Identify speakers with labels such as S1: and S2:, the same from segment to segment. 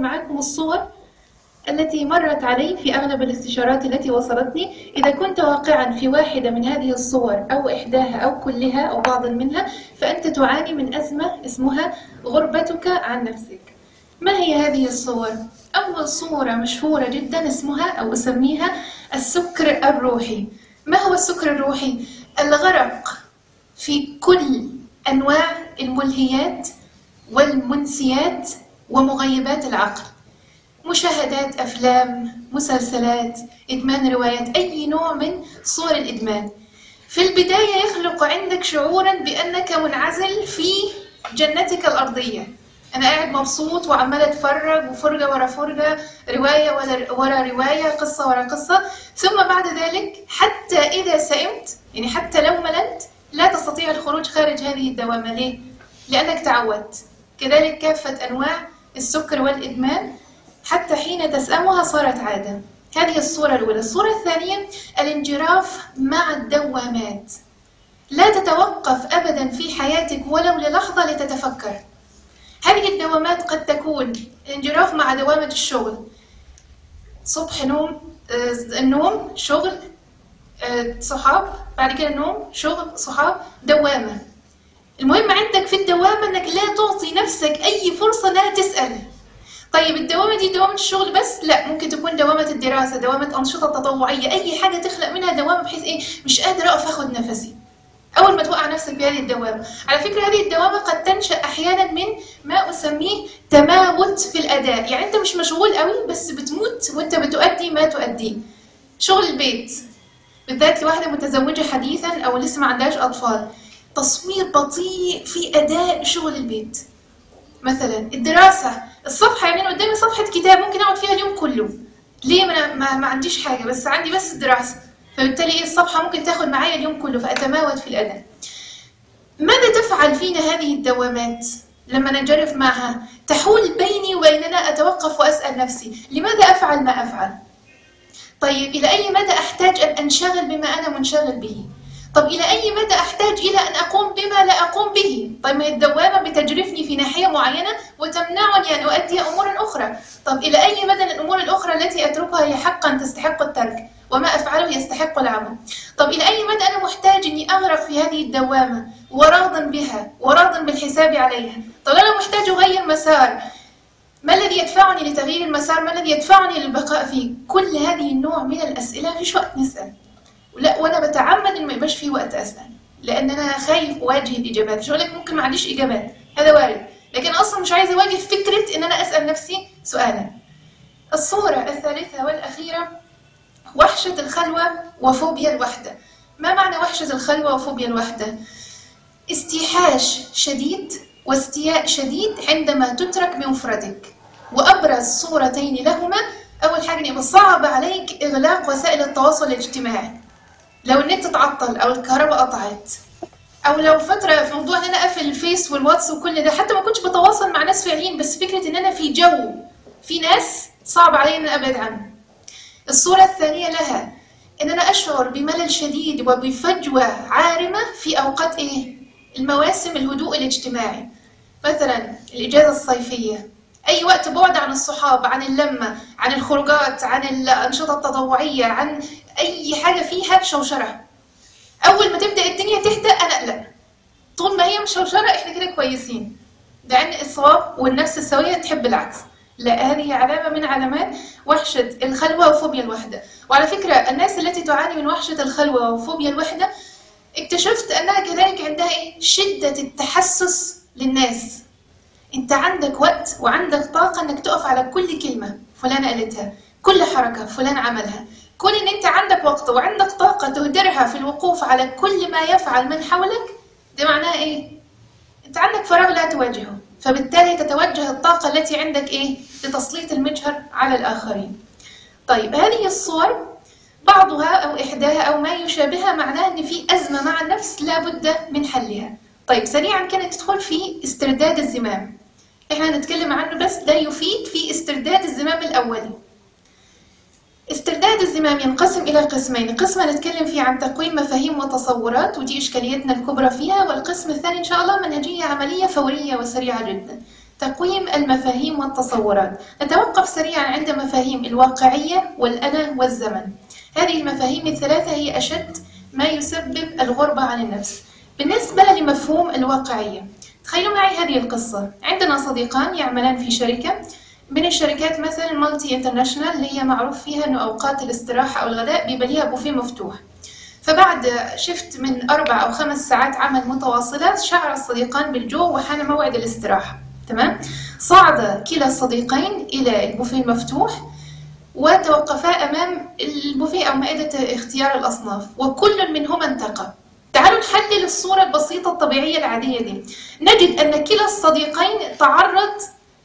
S1: معكم الصور التي مرت علي في أغلب الاستشارات التي وصلتني. إذا كنت واقعا في واحدة من هذه الصور أو إحداها أو كلها أو بعض منها فأنت تعاني من أزمة اسمها غربتك عن نفسك. ما هي هذه الصور؟ أول صورة مشهورة جدا اسمها أو أسميها السكر الروحي. ما هو السكر الروحي؟ الغرق في كل أنواع الملهيات والمنسيات ومغيبات العقل، مشاهدات أفلام، مسلسلات، إدمان روايات، أي نوع من صور الإدمان. في البداية يخلق عندك شعورا بأنك منعزل في جنتك الأرضية، أنا قاعد مبسوط وعمال أتفرج وفرجة ورا فرجة، رواية ورا رواية، قصة ورا قصة. ثم بعد ذلك حتى إذا سئمت، يعني حتى لو مللت، لا تستطيع الخروج خارج هذه الدوامة. ليه؟ لأنك تعودت. كذلك كافة أنواع السكر والإدمان حتى حين تسأمها صارت عادة. هذه الصورة الأولى. الصورة الثانية الانجراف مع الدوامات. لا تتوقف أبدا في حياتك ولو للحظة لتتفكر. هذه الدوامات قد تكون الانجراف مع دوامة الشغل، صبح نوم، النوم شغل، صحاب، بعد كده نوم شغل صحاب، دوامة. المهم عندك في الدوامة أنك لا تعطي نفسك أي فرصة أنها تسأل طيب الدوامة دي دوامة الشغل بس؟ لا، ممكن تكون دوامة الدراسة، دوامة أنشطة تطوعية، أي حاجة تخلق منها دوامة بحيث مش قادرة أقف أخذ نفسي. أول ما توقع نفسك بهذه الدوامة، على فكرة هذه الدوامة قد تنشأ أحيانا من ما أسميه تماوت في الأداء. يعني أنت مش مشغول قوي بس بتموت وأنت بتؤدي ما تؤديه. شغل البيت بالذات لواحدة متزوجة حديثا أو لسه ما عندهاش أطفال، تصوير بطيء في أداء شغل البيت. مثلا الدراسة، الصفحة، يعني أنا قدامي صفحة كتاب ممكن أقعد فيها اليوم كله. ليه؟ ما عنديش حاجة، بس عندي بس الدراسة، فبالتالي الصفحة ممكن تاخد معايا اليوم كله، فأتماوت في الأداء. ماذا تفعل فينا هذه الدوامات لما ننجرف معها؟ تحول بيني وبيننا، أتوقف وأسأل نفسي لماذا أفعل ما أفعل؟ طيب إلى أي مدى أحتاج أن أنشغل بما أنا منشغل به؟ طب إلى أي مدى أحتاج إلى أن أقوم بما لا أقوم به؟ طيب ما الدوامة بتجرفني في ناحية معينة وتمنعني أن أؤدي أمورا أخرى. طب إلى أي مدى الأمور الأخرى التي أتركها هي حقا تستحق الترك وما أفعله يستحق العمل؟ طب إلى أي مدى أنا محتاج أني أغرق في هذه الدوامة وراض بها وراض بالحساب عليها؟ طب أنا محتاج أغير مسار، ما الذي يدفعني لتغيير المسار؟ ما الذي يدفعني للبقاء فيه؟ كل هذه النوع من الأسئلة فيش وقت نسأل. لا، وانا بتعمد ان ما يبقاش فيه وقت اسال، لان انا خايف اواجه الاجابات. مش هقول لك ممكن ما عنديش اجابات، هذا وارد، لكن اصلا مش عايزه اواجه فكره ان انا اسال نفسي سؤالا. الصوره الثالثه والاخيره وحشه الخلوه وفوبيا الوحده. ما معنى وحشه الخلوه وفوبيا الوحده؟ استيحاش شديد واستياء شديد عندما تترك بمفردك. وابرز صورتين لهما، اول حاجه يبقى صعب عليك اغلاق وسائل التواصل الاجتماعي. لو النت تعطل او الكهرباء قطعت، او لو فتره في موضوع ان انا اقفل الفيس والواتس وكل ده، حتى ما كنتش بتواصل مع ناس فعليين، بس فكره ان انا في جو في ناس صعب علي ان ابعد عنه. الصوره الثانيه لها ان انا اشعر بملل شديد وبفجوه عارمه في اوقات المواسم الهدوء الاجتماعي، مثلا الاجازه الصيفيه، أي وقت بعد عن الصحاب، عن اللمة، عن الخروجات، عن الأنشطة التطوعية، عن أي حاجة فيها شوشرة. أول ما تبدأ الدنيا تهدأ أنا أقلق. طول ما هي مش شوشرة إحنا كده كويسين. لأن الصواب والنفس السوية تحب العكس. لا، هذه علامة من علامات وحشة الخلوة وفوبيا الوحدة. وعلى فكرة الناس التي تعاني من وحشة الخلوة وفوبيا الوحدة اكتشفت أنها كذلك عندها شدة التحسس للناس. انت عندك وقت وعندك طاقة انك تقف على كل كلمة فلان قالتها، كل حركة فلان عملها. كون ان انت عندك وقت وعندك طاقة تهدرها في الوقوف على كل ما يفعل من حولك، ده معناه انت عندك فراغ لا تواجهه، فبالتالي تتوجه الطاقة التي عندك لتسليط المجهر على الآخرين. طيب هذه الصور بعضها او احداها او ما يشابهها معناه ان في أزمة مع النفس لا بد من حلها. طيب سريعا كانت تدخل في استرداد الزمام. احنا هنتكلم عنه بس ده يفيد في استرداد الزمام الأولي. استرداد الزمام ينقسم إلى قسمين، قسم هنتكلم فيه عن تقويم مفاهيم وتصورات ودي إشكاليتنا الكبرى فيها، والقسم الثاني إن شاء الله منهجية عملية فورية وسريعة جدا. تقويم المفاهيم والتصورات. نتوقف سريعا عند مفاهيم الواقعية والأنا والزمن. هذه المفاهيم الثلاثة هي أشد ما يسبب الغربة عن النفس. بالنسبة لمفهوم الواقعية، تخيلوا معي هذه القصة. عندنا صديقان يعملان في شركة من الشركات مثلا مالتي انترناشونال، اللي هي معروف فيها أنه أوقات الاستراحة أو الغداء بيبقى ليها بوفيه مفتوح. فبعد شفت من 4 أو 5 ساعات عمل متواصلة شعر الصديقان بالجوع وحان موعد الاستراحة. تمام؟ صعد كلا الصديقين إلى البوفيه المفتوح وتوقفا أمام البوفيه أو مائدة اختيار الأصناف، وكل منهما انتقى. تعالوا نحلل الصورة البسيطة الطبيعية العادية دي. نجد أن كلا الصديقين تعرض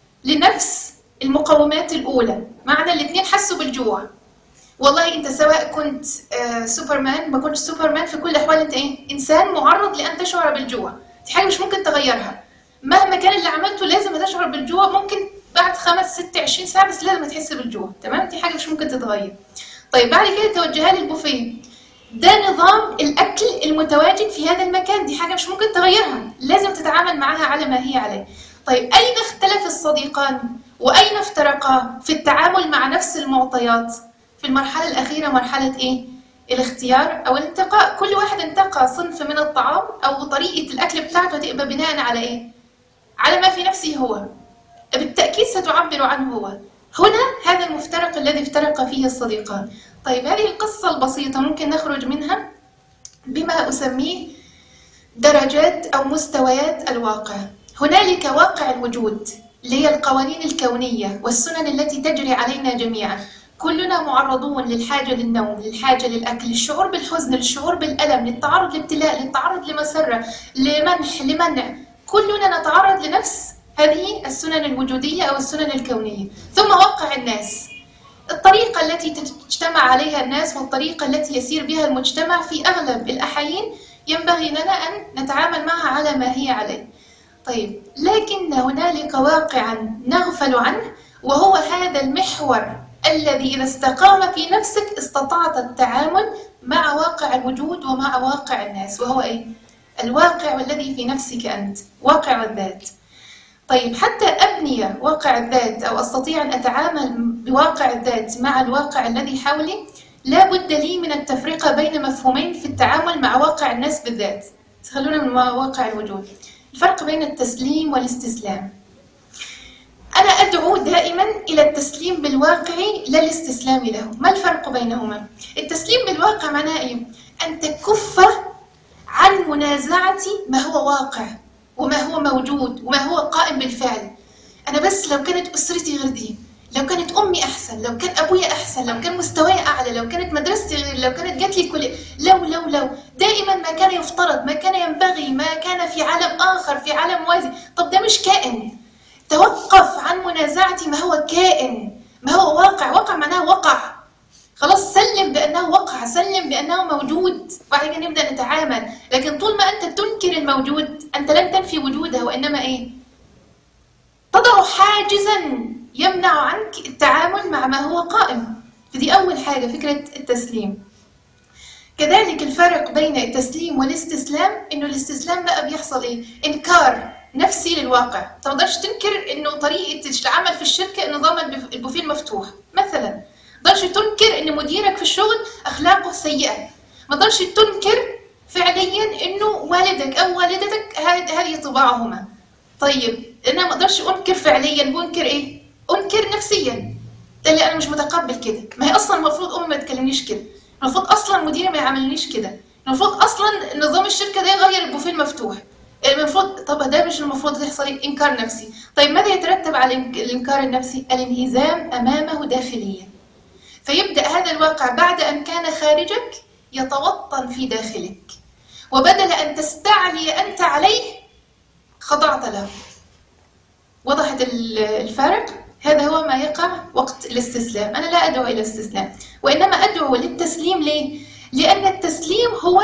S1: لنفس المقومات الأولى، معنى الاثنين حسوا بالجوع. والله أنت سواء كنت سوبرمان ما كنتش سوبرمان، في كل الأحوال أنت إنسان معرض لأن تشعر بالجوع. دي حاجة مش ممكن تغيرها، مهما كان اللي عملته لازم تشعر بالجوع. ممكن بعد 5 6 20 ساعة بس لازم تحس بالجوع. تمام؟ دي حاجة مش ممكن تتغير. طيب بعد كده توجهها للبوفيه، ده نظام الأكل المتواجد في هذا المكان، دي حاجة مش ممكن تغيرها، لازم تتعامل معها على ما هي عليه. طيب أين اختلف الصديقان وأين افترقا في التعامل مع نفس المعطيات؟ في المرحلة الأخيرة، مرحلة إيه؟ الاختيار أو الانتقاء. كل واحد انتقى صنف من الطعام أو طريقة الأكل بتاعته تبقى بناء على إيه؟ على ما في نفسه هو، بالتأكيد ستعبر عنه هو. هنا هذا المفترق الذي افترق فيه الصديقان. طيب هذه القصة البسيطة ممكن نخرج منها بما أسميه درجات أو مستويات الواقع. هنالك واقع الوجود اللي هي القوانين الكونية والسنن التي تجري علينا جميعا. كلنا معرضون للحاجة للنوم، للحاجة للأكل، للشعور بالحزن، للشعور بالألم، للتعرض لابتلاء، للتعرض لمسرة، لمنح، لمنع. كلنا نتعرض لنفس هذه السنن الوجودية أو السنن الكونية. ثم واقع الناس، الطريقة التي تجتمع عليها الناس والطريقة التي يسير بها المجتمع في أغلب الأحايين ينبغي لنا أن نتعامل معها على ما هي عليه. طيب لكن هنالك واقعا نغفل عنه، وهو هذا المحور الذي إذا استقام في نفسك استطعت التعامل مع واقع الوجود ومع واقع الناس، وهو إيه؟ الواقع الذي في نفسك أنت، واقع الذات. طيب حتى أبني واقع الذات أو أستطيع أن أتعامل بواقع الذات مع الواقع الذي حولي، لا بد لي من التفرقة بين مفهومين في التعامل مع واقع الناس بالذات. خلونا من واقع الوجود. الفرق بين التسليم والاستسلام. أنا أدعو دائما إلى التسليم بالواقع لا الاستسلام له. ما الفرق بينهما؟ التسليم بالواقع معناه إيه؟ أن تكف عن منازعة ما هو واقع وما هو موجود وما هو قائم بالفعل. أنا بس لو كانت أسرتي غير دي، لو كانت أمي أحسن، لو كان أبويا أحسن، لو كان مستواي أعلى، لو كانت مدرستي غير، لو كانت جات لي الكلية، لو دائما ما كان يفترض، ما كان ينبغي، ما كان في عالم آخر، في عالم موازي. طب ده مش كائن. توقف عن منازعة ما هو كائن، ما هو واقع. واقع معناه وقع. خلاص سلم بأنه وقع، سلم بأنه موجود، وبعد كده نبدأ نتعامل. لكن طول ما أنت تنكر الموجود أنت لن تنفي وجوده، وإنما إيه؟ تضع حاجزا يمنع عنك التعامل مع ما هو قائم. فدي أول حاجة، فكرة التسليم. كذلك الفرق بين التسليم والاستسلام، إنه الاستسلام بقى بيحصل إيه؟ إنكار نفسي للواقع. ما تقدرش تنكر إنه طريقة العمل في الشركة نظام البوفيه المفتوح مثلا. ما تقدرش تنكر إن مديرك في الشغل أخلاقه سيئة. ما تقدرش تنكر فعليا إنه والدك أو والدتك هذه طباعهما. طيب أنا ما أقدرش أنكر فعليا، بنكر إيه؟ أنكر نفسيا. اللي أنا مش متقبل كده. ما هي أصلا المفروض أمي ما تكلمنيش كده. المفروض أصلا مديري ما يعاملنيش كده. المفروض أصلا نظام الشركة ده يغير البوفيه المفتوح. المفروض، طب ده مش المفروض يحصل إنكار نفسي. طيب ماذا يترتب على الإنكار النفسي؟ الانهزام أمامه داخليا. فيبدأ هذا الواقع بعد أن كان خارجك يتوطن في داخلك، وبدل أن تستعلي أنت عليه خضعت له. وضحت الفارق؟ هذا هو ما يقع وقت الاستسلام. أنا لا أدعو إلى الاستسلام، وإنما أدعو للتسليم. ليه؟ لأن التسليم هو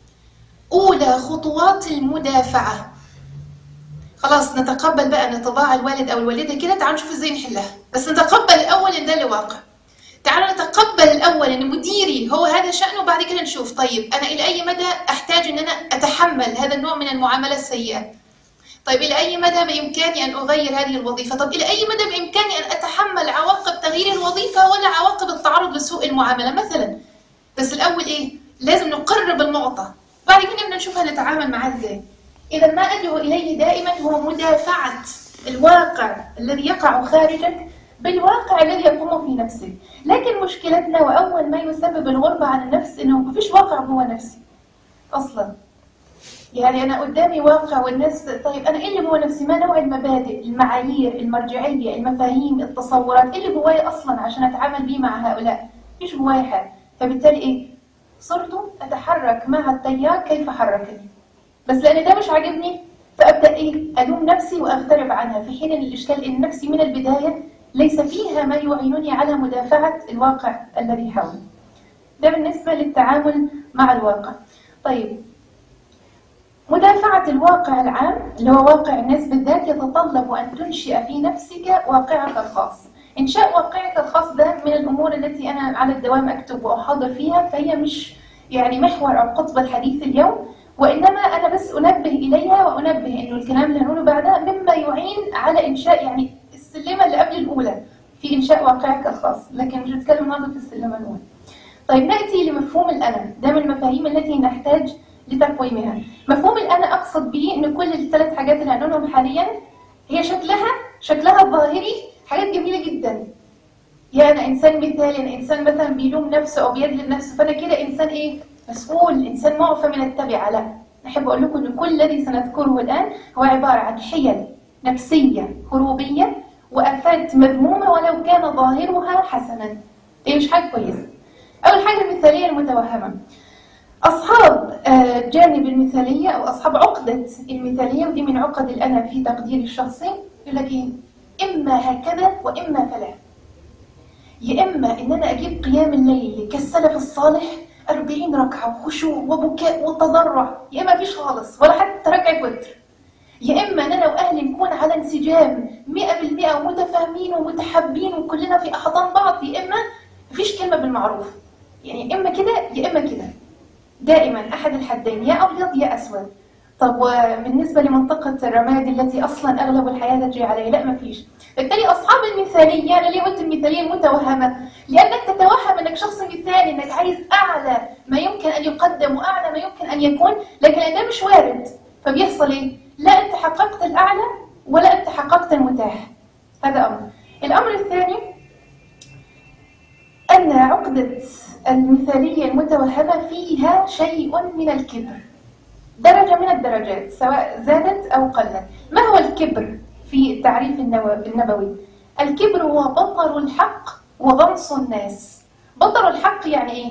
S1: أولى خطوات المدافعة. خلاص نتقبل بقى أن طباع الوالد أو الوالدة كده، تعالوا نشوف إزاي نحلها. بس نتقبل الأول إن ده اللي واقع. تعالوا نتقبل الأول إن مديري هو هذا شأنه، وبعد كده نشوف طيب أنا إلى أي مدى أحتاج إن أنا أتحمل هذا النوع من المعاملة السيئة. طيب إلى أي مدى بإمكاني أن أغير هذه الوظيفة؟ طب إلى أي مدى بإمكاني أن أتحمل عواقب تغيير الوظيفة ولا عواقب التعرض لسوء المعاملة مثلا؟ بس الأول إيه؟ لازم نقرب النقطة، بعد كده بدنا نشوف هنتعامل معاه إزاي. إذا ما أدعو إليه دائما هو مدافعة الواقع الذي يقع خارجك بالواقع الذي يقوم في نفسك. لكن مشكلتنا وأول ما يسبب الغربة عن النفس إنه مفيش واقع جوه نفسي أصلا. يعني أنا قدامي واقع والناس، طيب أنا إيه اللي جوه نفسي؟ ما نوع المبادئ، المعايير، المرجعية، المفاهيم، التصورات، إيه اللي جواي أصلا عشان أتعامل بيه مع هؤلاء؟ مفيش جواي حاجة. فبالتالي إيه؟ صرت أتحرك مع التيار كيف حركني، بس لأن ده مش عاجبني فأبدأ إيه؟ ألوم نفسي وأغترب عنها، في حين أن الإشكال إن نفسي من البداية ليس فيها ما يعينني على مدافعة الواقع الذي حولي. ده بالنسبة للتعامل مع الواقع. طيب، مدافعة الواقع العام اللي هو واقع الناس بالذات يتطلب أن تنشئ في نفسك واقعك الخاص. إنشاء واقعك الخاص ده من الأمور التي أنا على الدوام أكتب وأحاضر فيها، فهي مش يعني محور أو قطب الحديث اليوم، وإنما أنا بس أنبه إليها وأنبه إنه الكلام اللي هنقوله بعدها مما يعين على إنشاء يعني السلمة اللي قبل الأولى في إنشاء واقعك الخاص، لكن مش هتكلم النهارده في السلمة الأولى. طيب، نأتي لمفهوم الأنا. ده من المفاهيم التي نحتاج لتقويمها. مفهوم الأنا أقصد به إن كل الثلاث حاجات اللي هنقولهم حاليا هي شكلها الظاهري حاجات جميلة جدا. يا أنا إنسان مثالي، أنا إنسان مثلا بيلوم نفسه أو بيدلل نفسه، فأنا كده إنسان إيه؟ مسؤول، إنسان معفى من التبعة. لا، أحب أقول لكم إن كل الذي سنذكره الآن هو عبارة عن حيل نفسية هروبية وآفات مذمومة ولو كان ظاهرها حسنا. هي مش حاجة كويسة. أول حاجة المثالية المتوهمة. أصحاب جانب المثالية أو أصحاب عقدة المثالية، ودي من عقد الأنا في تقدير الشخصي، يقول لك إيه؟ إما هكذا وإما فلا. يا إما إن أنا أجيب قيام الليل كالسلف الصالح 40 ركعة وخشوع وبكاء وتضرع، يا إما مفيش خالص ولا حتى ركعة وتر. يا إما أن أنا وأهلي نكون على انسجام 100% ومتفاهمين ومتحابين وكلنا في أحضان بعض، يا إما مفيش كلمة بالمعروف. يعني إما كده يا إما كده، دائما أحد الحدين، يا أبيض يا أسود. طب وبالنسبة لمنطقة الرماد التي أصلا أغلب الحياة تجري عليها، لا مفيش. بالتالي أصحاب المثالية، أنا ليه قلت المثالية المتوهمة؟ لأنك تتوهم أنك شخص مثالي، أنك عايز أعلى ما يمكن أن يقدم وأعلى ما يمكن أن يكون، لكن ده مش وارد. فبيحصل إيه؟ لا أنت حققت الأعلى ولا أنت حققت المتاح. هذا أمر. الأمر الثاني أن عقدة المثالية المتوهمة فيها شيء من الكبر، درجة من الدرجات سواء زادت أو قلت. ما هو الكبر في التعريف النبوي؟ الكبر هو بطر الحق وغمص الناس. بطر الحق يعني إيه؟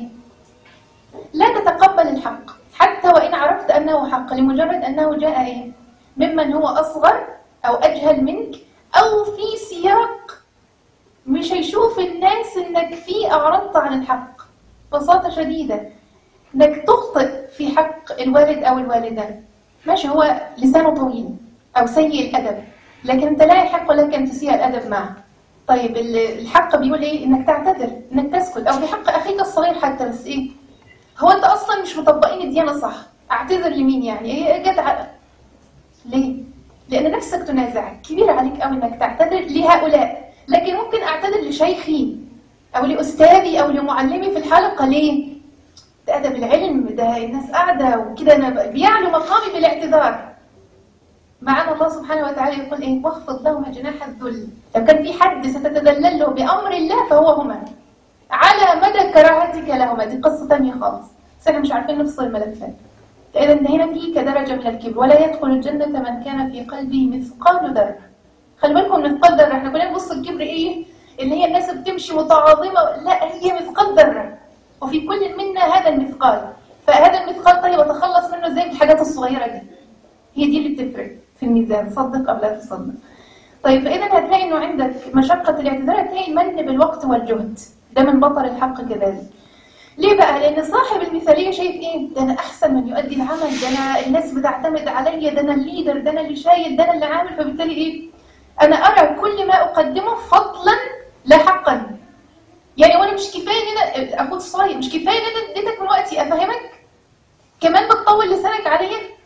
S1: لا تتقبل الحق حتى وإن عرفت أنه حق، لمجرد أنه جاء إيه؟ ممن هو أصغر أو أجهل منك أو في سياق مش هيشوف الناس إنك فيه أعرضت عن الحق. ببساطة شديدة، إنك تخطئ في حق الوالد أو الوالدة، ماشي، هو لسانه طويل أو سيء الأدب، لكن أنت لا يحق لك أن تسيء الأدب معه. طيب الحق بيقول إيه؟ إنك تعتذر، إنك تسكت، أو في حق أخيك الصغير حتى، بس إيه؟ هو أنت أصلا مش مطبقين الديانة صح، أعتذر لمين يعني؟ إيه جدع؟ ليه؟ لأن نفسك تنازعك، كبير عليك أو إنك تعتذر لهؤلاء، لكن ممكن أعتذر لشيخي أو لأستاذي أو لمعلمي في الحلقة. ليه؟ ده أدب العلم، ده الناس قاعدة وكده، أنا بيعلو مقامي بالاعتذار. معنا الله سبحانه وتعالى يقول إيه؟ واخفض لهما جناح الذل. لو كان في حد ستتذلل له بأمر الله فهو هما، على مدى كراهتك لهما. دي قصة تانية خالص، بس احنا مش عارفين نفصل الملفات. إذا هنا في كدرجة من الكبر. ولا يدخل الجنة من كان في قلبه مثقال ذرة. خلي بالكم مثقال ذرة، احنا كلنا نبص الكبر ايه؟ اللي هي الناس بتمشي متعاظمة، لا، هي مثقال ذرة، وفي كل منا هذا المثقال. فهذا المثقال طيب اتخلص منه ازاي؟ بالحاجات الصغيرة دي، هي دي اللي بتفرق في الميزان، صدق أو لا تصدق. طيب، فإذا هتلاقي إنه عندك مشقة الاعتذار، هتلاقي المن بالوقت والجهد، ده من بطر الحق كذلك. ليه بقى؟ لأن صاحب المثالية شايف إيه؟ ده أنا أحسن من يؤدي العمل، ده أنا الناس بتعتمد عليا، ده أنا الليدر، ده أنا اللي شايل، ده أنا اللي عامل. فبالتالي إيه؟ أنا أرى كل ما أقدمه فضلا لا حقا. يعني وأنا مش كفاية إن أنا أكون صايم، مش كفاية إن أنا اديتك من وقتي أفهمك، كمان بتطول لسانك عليا.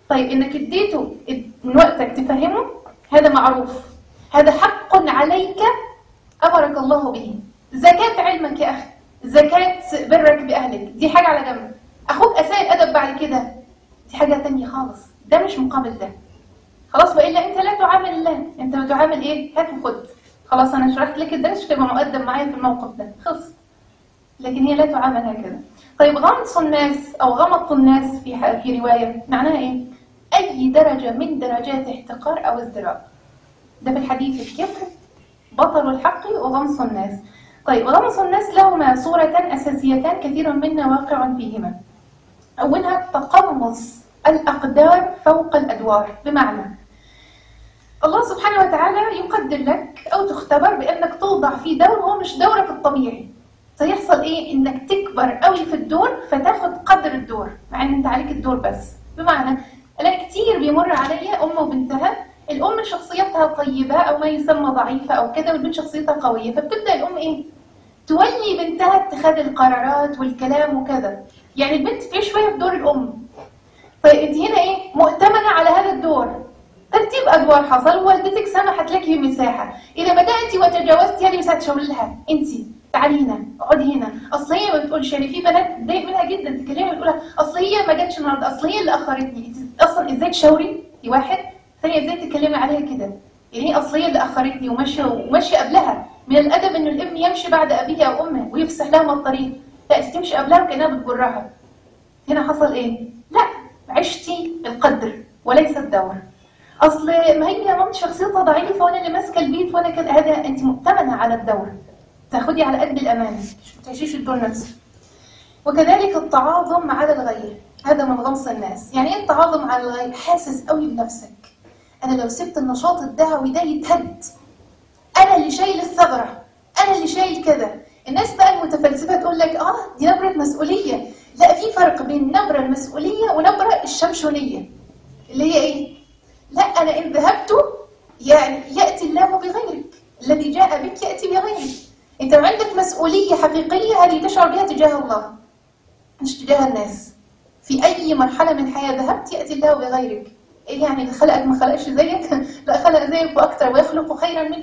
S1: طيب انك اديته من وقتك تفهمه، هذا معروف، هذا حق عليك امرك الله به. زكاة علمك يا اخي، زكاة برك باهلك، دي حاجة على جنب. اخوك اساء الادب بعد كده، دي حاجة تانية خالص، ده مش مقابل ده. خلاص، والا انت لا تعامل الله، انت بتعامل ايه؟ هات وخد. خلاص انا شرحت لك الدرس، تبقى مؤدب معايا في الموقف ده، خلص. لكن هي لا تعامل هكذا. طيب غمط الناس او غمط الناس في رواية معناها ايه؟ اي درجة من درجات احتقار او ازدراء. ده في الحديث الكفر، بطل الحق وغمص الناس. طيب غمص الناس لهما صورتان اساسيتان كثير منا واقع فيهما. اولها تقمص الاقدار فوق الادوار، بمعنى الله سبحانه وتعالى يقدر لك او تختبر بانك توضع في دور هو مش دورك الطبيعي. سيحصل ايه؟ انك تكبر قوي في الدور فتاخد قدر الدور مع ان انت عليك الدور بس. بمعنى انا كتير بيمر عليا ام وبنتها، الام شخصيتها طيبه او ما يسمى ضعيفه او كده، والبنت شخصيتها قويه، فبتبدا الام ايه؟ تولي بنتها اتخاذ القرارات والكلام وكذا. يعني البنت تعيش شويه في دور الام. طيب انت هنا ايه؟ مؤتمنه على هذا الدور، ترتيب ادوار حصل، ووالدتك سمحت لك بمساحه، اذا بداتي وتجاوزتي هذه المساحه تشاور لها انت تعالي هنا، اقعدي هنا، اصل هي ما بتقولش. يعني في بنات تضايق منها جدا، تكلمها تقول لها اصل هي ما جاتش النهارده، اصل هي اللي اخرتني. اصلا ازاي تشاوري لواحد ثانيه؟ ازاي تتكلمي عليها كده؟ يعني هي اصل هي اللي اخرتني وماشيه قبلها. من الادب انه الابن يمشي بعد ابيه او امه ويفسح لهم الطريق، لا تمشي قبلها وكانها بتجرها. هنا حصل ايه؟ لا، عشتي القدر وليس الدور. اصل ما هي مامتي شخصيتها ضعيفه وانا اللي ماسكه البيت وانا كده، هذا انت مؤتمنه على الدور، تاخدي على قد الامانه، مش تعيشيش الدور نفسه. وكذلك التعاظم على الغير، هذا من غمص الناس. يعني ايه التعاظم على الغير؟ حاسس قوي بنفسك، انا لو سبت النشاط الدعوي ده يتهد، انا اللي شايل الثغره، انا اللي شايل كذا. الناس بقى المتفلسفه تقول لك دي نبره مسؤوليه. لا، في فرق بين النبره المسؤوليه ونبره الشمشونيه اللي هي ايه؟ لا، أنا إن ذهبت يعني يأتي الله بغيرك، الذي جاء بك يأتي بغيرك. أنت عندك مسؤولية حقيقية هذه تشعر بها تجاه الله مش تجاه الناس. في أي مرحلة من الحياة ذهبت يأتي الله بغيرك. إيه يعني خلقك ما خلقش زيك؟ لا، خلق زيك وأكثر ويخلق خيرا منك.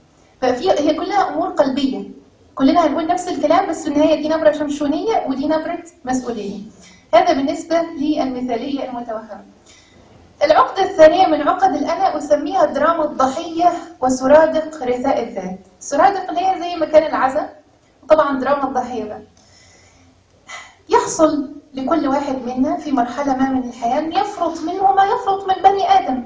S1: هي كلها أمور قلبية، كلنا هنقول نفس الكلام، بس في النهاية دي نبرة شمشونية ودي نبرة مسؤولية. هذا بالنسبة للمثالية المتوهمة. العقدة الثانية من عقد الأنا أسميها دراما الضحية وسرادق رثاء الذات. سرادق اللي هي زي مكان العزاء، وطبعا دراما الضحية بقى. يحصل لكل واحد منا في مرحلة ما من الحياة يفرط منه ما يفرط من بني آدم،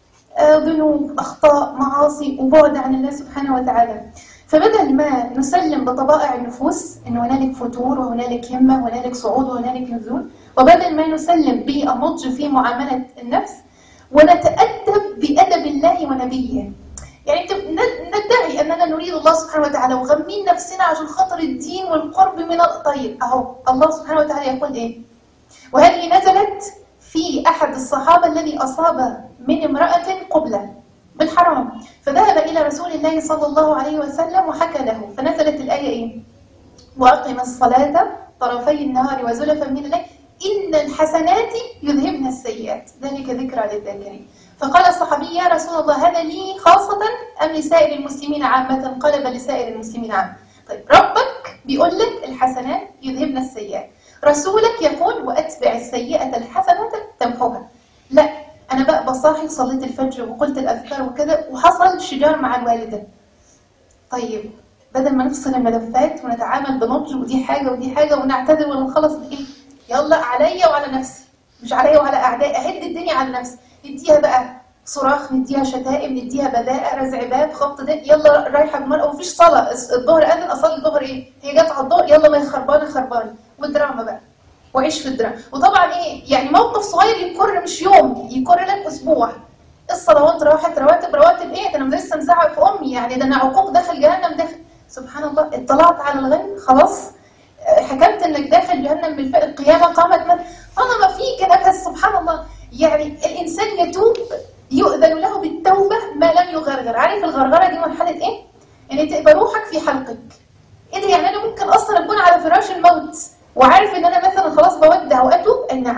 S1: ذنوب، أخطاء، معاصي، وبعد عن الله سبحانه وتعالى. فبدل ما نسلم بطبائع النفوس إن هنالك فتور وهنالك همة وهنالك صعود وهنالك نزول، وبدل ما نسلم بالنضج في معاملة النفس ونتأدب بأدب الله ونبيه. يعني ندعي أننا نريد الله سبحانه وتعالى وغمين نفسنا عشان خاطر الدين والقرب من الطيب. أهو الله سبحانه وتعالى يقول إيه؟ وهذه نزلت في أحد الصحابة الذي أصاب من امرأة قبلة بالحرام، فذهب إلى رسول الله صلى الله عليه وسلم وحكى له، فنزلت الآية إيه؟ وأقم الصلاة طرفي النهار وزلفا من الليل إن الحسنات يذهبن السيئات ذلك ذكرى للذاكرين. فقال الصحابي يا رسول الله هذا لي خاصة أم لسائر المسلمين عامة؟ قال بل لسائر المسلمين عامة. طيب ربك بيقول لك الحسنات يذهبن السيئات، رسولك يقول وأتبع السيئة الحسنة تمحوها. لا، أنا بقى بصاحي صليت الفجر وقلت الأذكار وكذا وحصل شجار مع الوالدة. طيب بدل ما نفصل الملفات ونتعامل بنضج ودي حاجة ودي حاجة ونعتذر ونخلص إيه؟ يلا عليا وعلى نفسي، مش عليا وعلى أعدائي، أهد الدنيا على نفسي. نديها بقى صراخ، نديها شتائم، نديها بذاءة، رزع باب، خبط دين، يلا رايحة المرأة ومفيش صلاة، الظهر أذن أصلي الظهر إيه؟ هي جت على الظهر، يلا ما هي خربانة، والدراما بقى وعيش في الدراما. وطبعا إيه؟ يعني موقف صغير يكر مش يوم، يكر لك أسبوع. الصلوات راحت، رواتب إيه؟ ده أنا لسه مزعق في أمي، يعني ده أنا عقوق داخل جهنم داخل. سبحان الله، اطلعت على الغيب خلاص، حكمت انك داخل جهنم بالفعل، القيامه قامت من طالما فيك نفس. سبحان الله، يعني الانسان يتوب يؤذن له بالتوبه ما لم يغرغر. عارف الغرغره دي مرحله ايه؟ يعني تبقى روحك في حلقك. ايه ده؟ يعني انا ممكن اصلا اكون على فراش الموت وعارف ان انا مثلا خلاص بودع واتوب. اي نعم،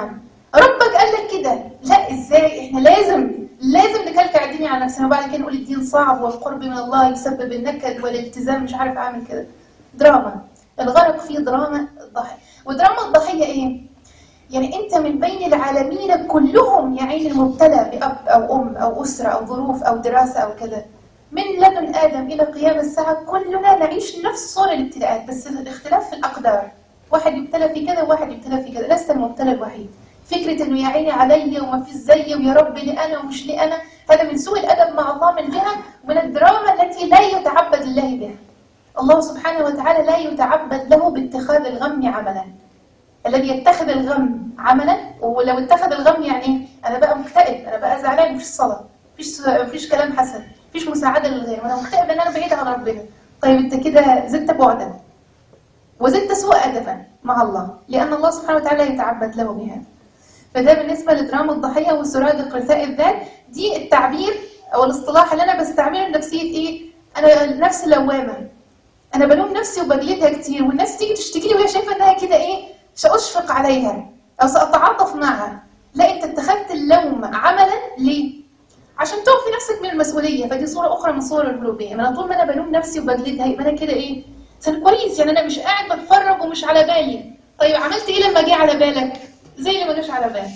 S1: ربك قال لك كده. لا ازاي؟ احنا لازم نكلكع الدنيا على نفسنا، وبعد كده نقول الدين صعب والقرب من الله يسبب النكد والالتزام، مش عارف اعمل كده. دراما. الغرق فيه دراما الضحية. ودراما الضحية ايه؟ يعني انت من بين العالمين كلهم يا عين المبتلى بأب أو أم أو أسرة أو ظروف أو دراسة أو كذا، من لدن آدم إلى قيام الساعة كلنا نعيش نفس صور الابتلاءات، بس الاختلاف في الأقدار. واحد يبتلى في كذا وواحد يبتلى في كذا، لست المبتلى الوحيد. فكرة إنه يا عيني علي وما في زيي ويا رب لي أنا ومش لي أنا، هذا من سوء الأدب مع الله من جهة، ومن الدراما التي لا يتعبد الله بها. الله سبحانه وتعالى لا يتعبد له باتخاذ الغم عملا. الذي يتخذ الغم عملا، ولو اتخذ الغم يعني انا بقى مكتئب، انا بقى زعلان، مفيش صلاه، مفيش كلام حسن، مفيش مساعده للغير، وانا مكتئب لان انا بعيد عن ربنا. طيب انت كده زدت بعدا وزدت سوء ادبا مع الله، لان الله سبحانه وتعالى يتعبد له بها. فده بالنسبه لدراما الضحيه وسرادق رثاء الذات. دي التعبير او الاصطلاح اللي انا بستعمله لنفسيه ايه؟ انا نفسي لوامه، انا بلوم نفسي وبجلدها كتير، والناس تيجي تشتكي لي وهي شايفه انها كده ايه، سأشفق عليها أو سأتعاطف معها. لا، أنت اتخذت اللوم عملا ليه؟ عشان تعفي نفسك من المسؤولية. فدي صورة أخرى من صور الربوبية. من طول ما أنا بلوم نفسي وبجلدها يبقى أنا كده إيه؟ إنسان كويس، يعني أنا مش قاعد بتفرج ومش على بالي. طيب عملت إيه لما جه على بالك؟ زي اللي ما جاش على بالك.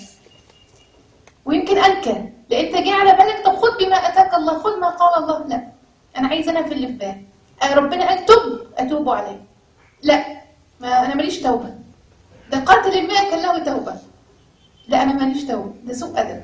S1: ويمكن أنكر، لأن أنت جه على بالك، طب خد بما أتاك الله، خد ما قال الله. لا، أنا عايز أنا في اللي في بالي. ربنا قال أتوب عليه. لا، ما أنا ماليش توبة. ده قاتل 100 كان له توبة. لا، أنا ماليش توبة، ده سوء أدب.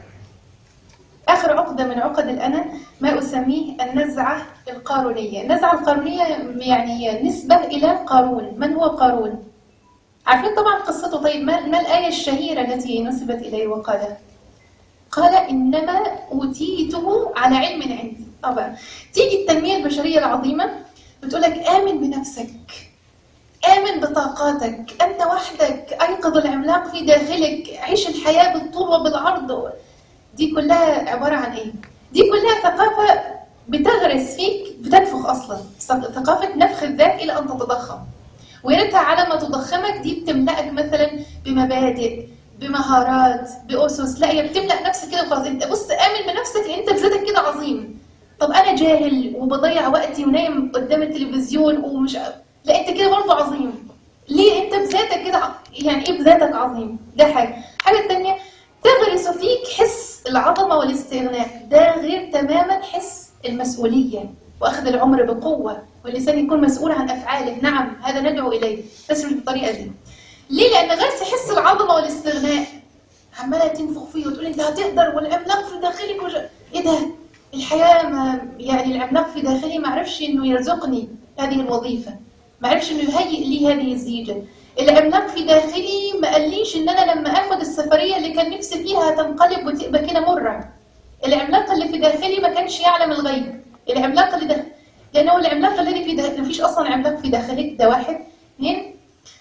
S1: آخر عقدة من عقد الأنا ما أسميه النزعة القارونية. النزعة القارونية يعني نسبة إلى قارون. من هو قارون؟ عارفين طبعا قصته. طيب ما الآية الشهيرة التي نسبت إليه وقالها؟ قال إنما أوتيته على علم عندي. طبعا تيجي التنمية البشرية العظيمة بتقولك آمن بنفسك، آمن بطاقاتك، أنت وحدك، أيقظ العملاق في داخلك، عيش الحياة بالطول وبالعرض. دي كلها عبارة عن إيه؟ دي كلها ثقافة بتغرس فيك، بتنفخ أصلا، ثقافة نفخ الذات إلى أن تتضخم. وياريتها على ما تضخمك دي بتملأك مثلا بمبادئ، بمهارات، بأسس. لا، هي بتملأ نفسك كده وخلاص. أنت بص، آمن بنفسك، أنت بذاتك كده عظيم. طب أنا جاهل وبضيع وقتي ونايم قدام التلفزيون ومش، لا، انت كده برضه عظيم. ليه؟ انت بذاتك كده يعني ايه بذاتك عظيم؟ ده حاجة التانية تغرس فيك حس العظمة والاستغناء. ده غير تماما حس المسؤولية واخذ العمر بقوة، والإنسان يكون مسؤول عن أفعاله. نعم، هذا ندعو إليه، بس مش بالطريقة دي. ليه؟ لأن غرس حس العظمة والاستغناء عمالة تنفخ فيه وتقول انت هتقدر والعملاق في داخلك ايه ده؟ الحياة ما يعني العملاق في داخلي ما عرفش انه يرزقني هذه الوظيفة، ما عرفش انه يهيئ لي هذه الزيجة. العملاق في داخلي ما قاليش ان انا لما اخد السفرية اللي كان نفسي فيها هتنقلب وتبقى كده مرة. العملاق اللي في داخلي ما كانش يعلم الغيب. العملاق اللي ده، لانه العملاق الذي في داخلي، مفيش اصلا عملاق في داخلك. ده واحد. اثنين،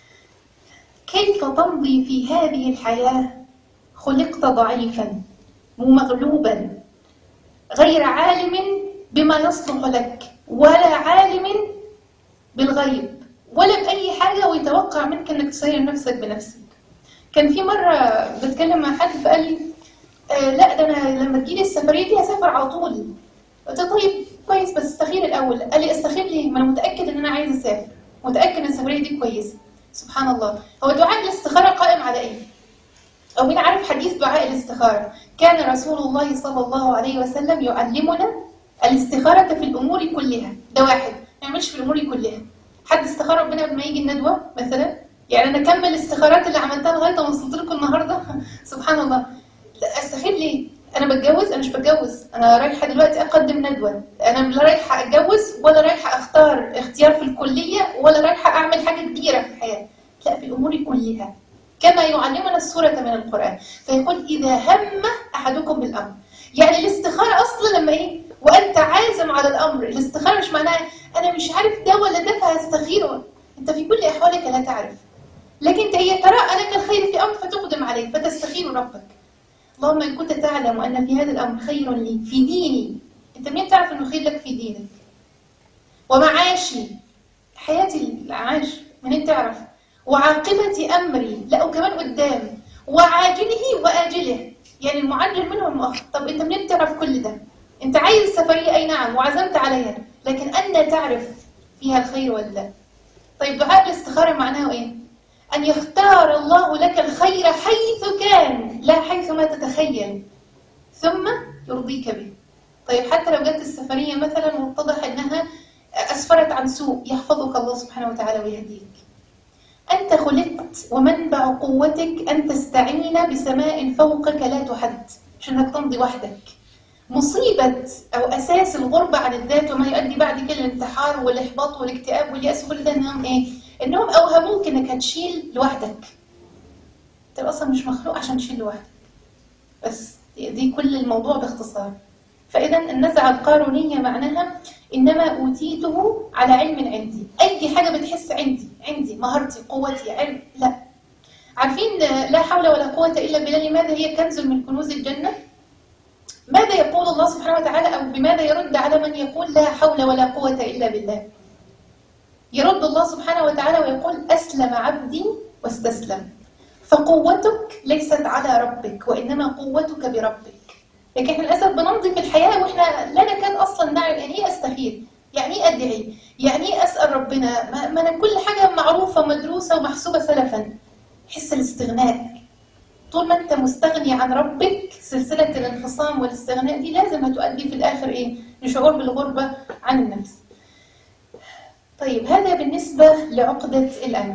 S1: كيف تمضي في هذه الحياة؟ خلقت ضعيفا ومغلوبا، غير عالم بما يصلح لك، ولا عالم بالغيب، ولا بأي حاجة، ويتوقع منك أنك تسير نفسك بنفسك. كان في مرة بتكلم مع حد فقال لي لا، ده أنا لما تجيلي السفرية دي هسافر على طول. قلت طيب كويس، بس استخير الأول. قال لي استخير ليه؟ ما أنا متأكد أن أنا عايز أسافر، متأكد أن السفرية دي كويسة. سبحان الله. هو دعاء الاستخارة قائم على إيه؟ أو مين عارف حديث دعاء الاستخارة؟ كان رسول الله صلى الله عليه وسلم يعلمنا الاستخارة في الأمور كلها. ده واحد، ما يعملش في الأمور كلها. حد استخار ربنا قبل ما يجي الندوة مثلا؟ يعني أنا أكمل الاستخارات اللي عملتها لغاية ما وصلت لكم النهاردة؟ سبحان الله. أستخير ليه؟ أنا بتجوز؟ أنا مش بتجوز، أنا رايحة دلوقتي أقدم ندوة. أنا لا رايحة أتجوز، ولا رايحة أختار اختيار في الكلية، ولا رايحة أعمل حاجة كبيرة في الحياة. لا، في الأمور كلها كما يعلمنا السورة من القرآن. فيقول إذا هم أحدكم بالأمر. يعني الاستخارة أصلا لما إيه؟ وأنت عازم على الأمر. الاستخارة مش معناها أنا مش عارف ده ولا ده فهستخيره. أنت في كل أحوالك لا تعرف، لكن هي تراءى لك الخير في أمر فتقدم عليه فتستخير ربك. اللهم إن كنت تعلم أن في هذا الأمر خير لي في ديني. أنت منين تعرف أنه خير لك في دينك؟ ومعاشي، حياتي العاش منين تعرف؟ وعاقبة أمري، لا وكمان قدام، وعاجله وآجله، يعني المعجل منه والمؤخر. طب انت منين تعرف كل ده؟ انت عايز السفرية اي نعم وعزمت عليها، لكن أن تعرف فيها الخير ولا لا؟ طيب دعاء الاستخارة معناه ايه؟ أن يختار الله لك الخير حيث كان لا حيث ما تتخيل، ثم يرضيك به. طيب حتى لو جت السفرية مثلا واتضح أنها أسفرت عن سوء، يحفظك الله سبحانه وتعالى ويهديك. أنت خلقت ومنبع قوتك أن تستعين بسماء فوقك لا تحد، مش أنك تمضي وحدك. مصيبة أو أساس الغربة عن الذات وما يؤدي بعد كده الانتحار والإحباط والاكتئاب واليأس وكل ده إنهم إيه؟ إنهم أوهموك إنك هتشيل لوحدك. أنت أصلا مش مخلوق عشان تشيل لوحدك. بس دي كل الموضوع باختصار. فإذا النزعة القارونية معناها إنما أوتيته على علم عندي. أي حاجة بتحس عندي مهارتي قوتي علم، لا. عارفين لا حول ولا قوة إلا بالله، لماذا هي كنز من كنوز الجنة؟ ماذا يقول الله سبحانه وتعالى، أو بماذا يرد على من يقول لا حول ولا قوة إلا بالله؟ يرد الله سبحانه وتعالى ويقول أسلم عبدي واستسلم. فقوتك ليست على ربك، وإنما قوتك بربك. لكن احنا للأسف بنمضي في الحياة وإحنا لا نكاد أصلا نعرف يعني إيه أستخير، يعني إيه أدعي، يعني إيه أسأل ربنا. ما أنا كل حاجة معروفة ومدروسة ومحسوبة سلفا. حس الاستغناء، طول ما أنت مستغني عن ربك، سلسلة الانفصام والاستغناء دي لازم هتؤدي في الآخر إيه؟ لشعور بالغربة عن النفس. طيب هذا بالنسبة لعقدة الأنا.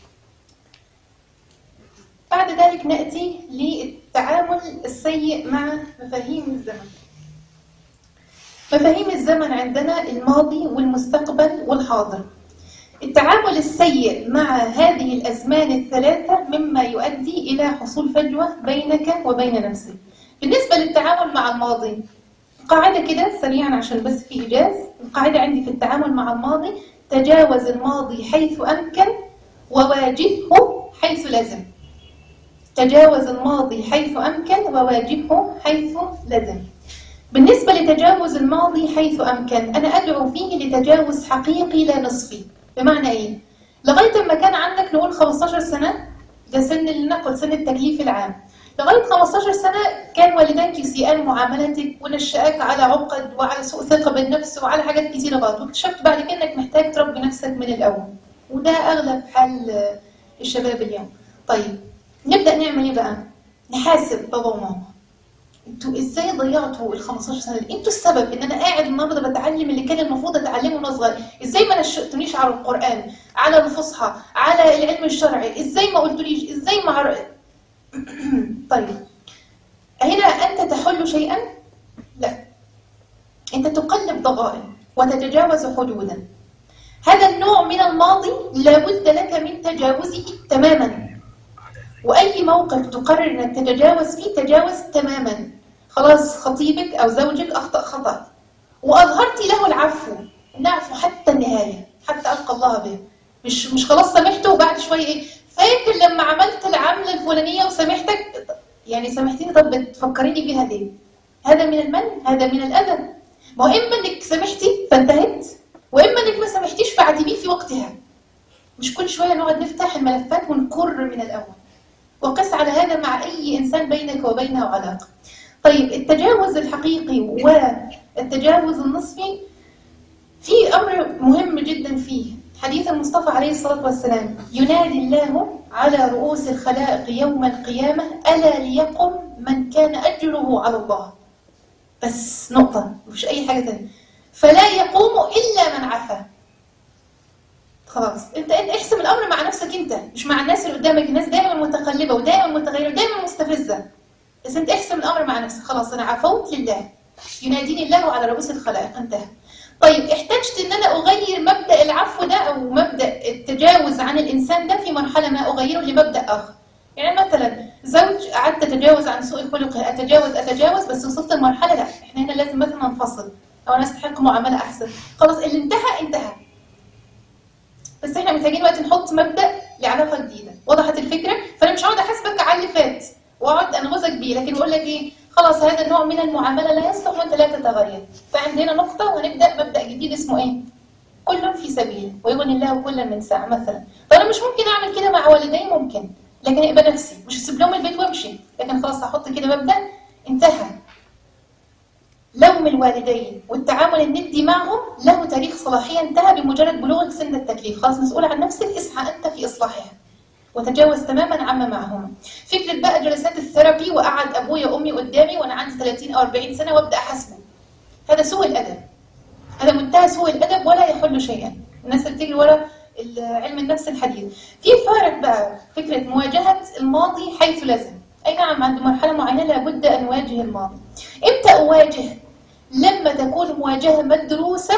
S1: بعد ذلك نأتي للتعامل السيء مع مفاهيم الزمن. مفاهيم الزمن عندنا الماضي والمستقبل والحاضر. التعامل السيء مع هذه الأزمان الثلاثة مما يؤدي إلى حصول فجوة بينك وبين نفسك. بالنسبة للتعامل مع الماضي، قاعدة كده سريعا عشان بس في إيجاز. القاعدة عندي في التعامل مع الماضي: تجاوز الماضي حيث أمكن وواجهه حيث لزم. تجاوز الماضي حيث أمكن وواجهه حيث لزم. بالنسبة لتجاوز الماضي حيث أمكن، أنا أدعو فيه لتجاوز حقيقي لا نصفي. بمعنى إيه؟ لغاية ما كان عندك نقول 15 سنة، ده سن لنقل سن التكليف العام. لغاية 15 سنة كان والديك يسيئان معاملتك ونشأك على عقد وعلى سوء ثقة بالنفس وعلى حاجات كتيرة غلط، واكتشفت بعد كده إنك محتاج تربي نفسك من الأول. وده أغلب حال الشباب اليوم. طيب نبدأ نعمل إيه بقى؟ نحاسب بابا وماما. انتوا ازاي ضيعتوا ال 15 سنه دي؟ انتوا السبب ان انا قاعد النهارده بتعلم اللي كان المفروض اتعلمه وانا صغير. ازاي ما نشأتونيش على القران، على الفصحى، على العلم الشرعي؟ ازاي ما قلتوليش؟ ازاي ما طيب هنا انت تحل شيئا؟ لا، انت تقلب ضغائن وتتجاوز حدودا. هذا النوع من الماضي لابد لك من تجاوزه تماما. واي موقف تقرر انك تتجاوز فيه تجاوز تماما. خلاص خطيبك أو زوجك أخطأ خطأ وأظهرتي له العفو، نعفو حتى النهاية، حتى ألقى الله به. مش خلاص سامحته وبعد شوية إيه؟ فاكر لما عملت العملة الفلانية وسامحتك؟ يعني سامحتيني، طب بتفكريني بيها ليه؟ هذا من المن، هذا من الأذى. ما هو إما إنك سامحتي فانتهت، وإما إنك ما سامحتيش فاعتبيه في وقتها. مش كل شوية نقعد نفتح الملفات ونكر من الأول. وقس على هذا مع أي إنسان بينك وبينه علاقة. طيب التجاوز الحقيقي والتجاوز النصفي في أمر مهم جدا فيه. حديث المصطفى عليه الصلاة والسلام: ينادي الله على رؤوس الخلائق يوم القيامة: ألا ليقم من كان أجره على الله. بس نقطة، مش أي حاجة تانية. فلا يقوم إلا من عفا. خلاص انت احسم الأمر مع نفسك انت، مش مع الناس اللي قدامك. الناس دائما متقلبة ودائما متغيرة ودائما مستفزة، بس انت احسم الأمر مع نفسك. خلاص أنا عفوت لله، يناديني الله على رؤوس الخلائق، انتهى. طيب احتجت ان انا اغير مبدأ العفو ده او مبدأ التجاوز عن الانسان ده في مرحلة ما، اغيره لمبدأ اخر. يعني مثلا زوج قعدت اتجاوز عن سوء خلقه، اتجاوز بس وصلت لمرحلة لا، احنا هنا لازم مثلا ننفصل او انا استحق معاملة احسن. خلاص اللي انتهى. بس احنا محتاجين وقت نحط مبدأ لعلاقة جديدة. وضحت الفكرة؟ فانا مش هقعد احاسبك على اللي فات واقعد انغزك بيه، لكن بقول لك ايه، خلاص هذا النوع من المعامله لا يصلح وانت لا تتغير. فعندنا نقطه وهنبدا مبدا جديد اسمه ايه؟ كل في سبيله ويغني الله كلا من ساعه مثلا. فانا مش ممكن اعمل كده مع والدي، ممكن، لكن يبقى نفسي، مش هسيب لهم البيت وامشي، لكن خلاص هحط كده مبدأ انتهى. لوم الوالدين والتعامل الندي معهم له تاريخ صلاحية انتهى بمجرد بلوغك سن التكليف، خلاص مسؤول عن نفسك، اسعى أنت في إصلاحها وتجاوز تماما عما معهم. فكرة بقى جلسات الثيرابي وقعد أبويا وأمي قدامي وأنا عندي 30 أو 40 سنة وأبدأ أحاسبه، هذا سوء الأدب، هذا منتهى سوء الأدب ولا يحل شيئا. الناس اللي بتجري ورا علم النفس الحديث. في فارق بقى فكرة مواجهة الماضي حيث لازم. أي نعم عند مرحلة معينة لابد أن أواجه الماضي. إمتى أواجه؟ لما تكون مواجهة مدروسة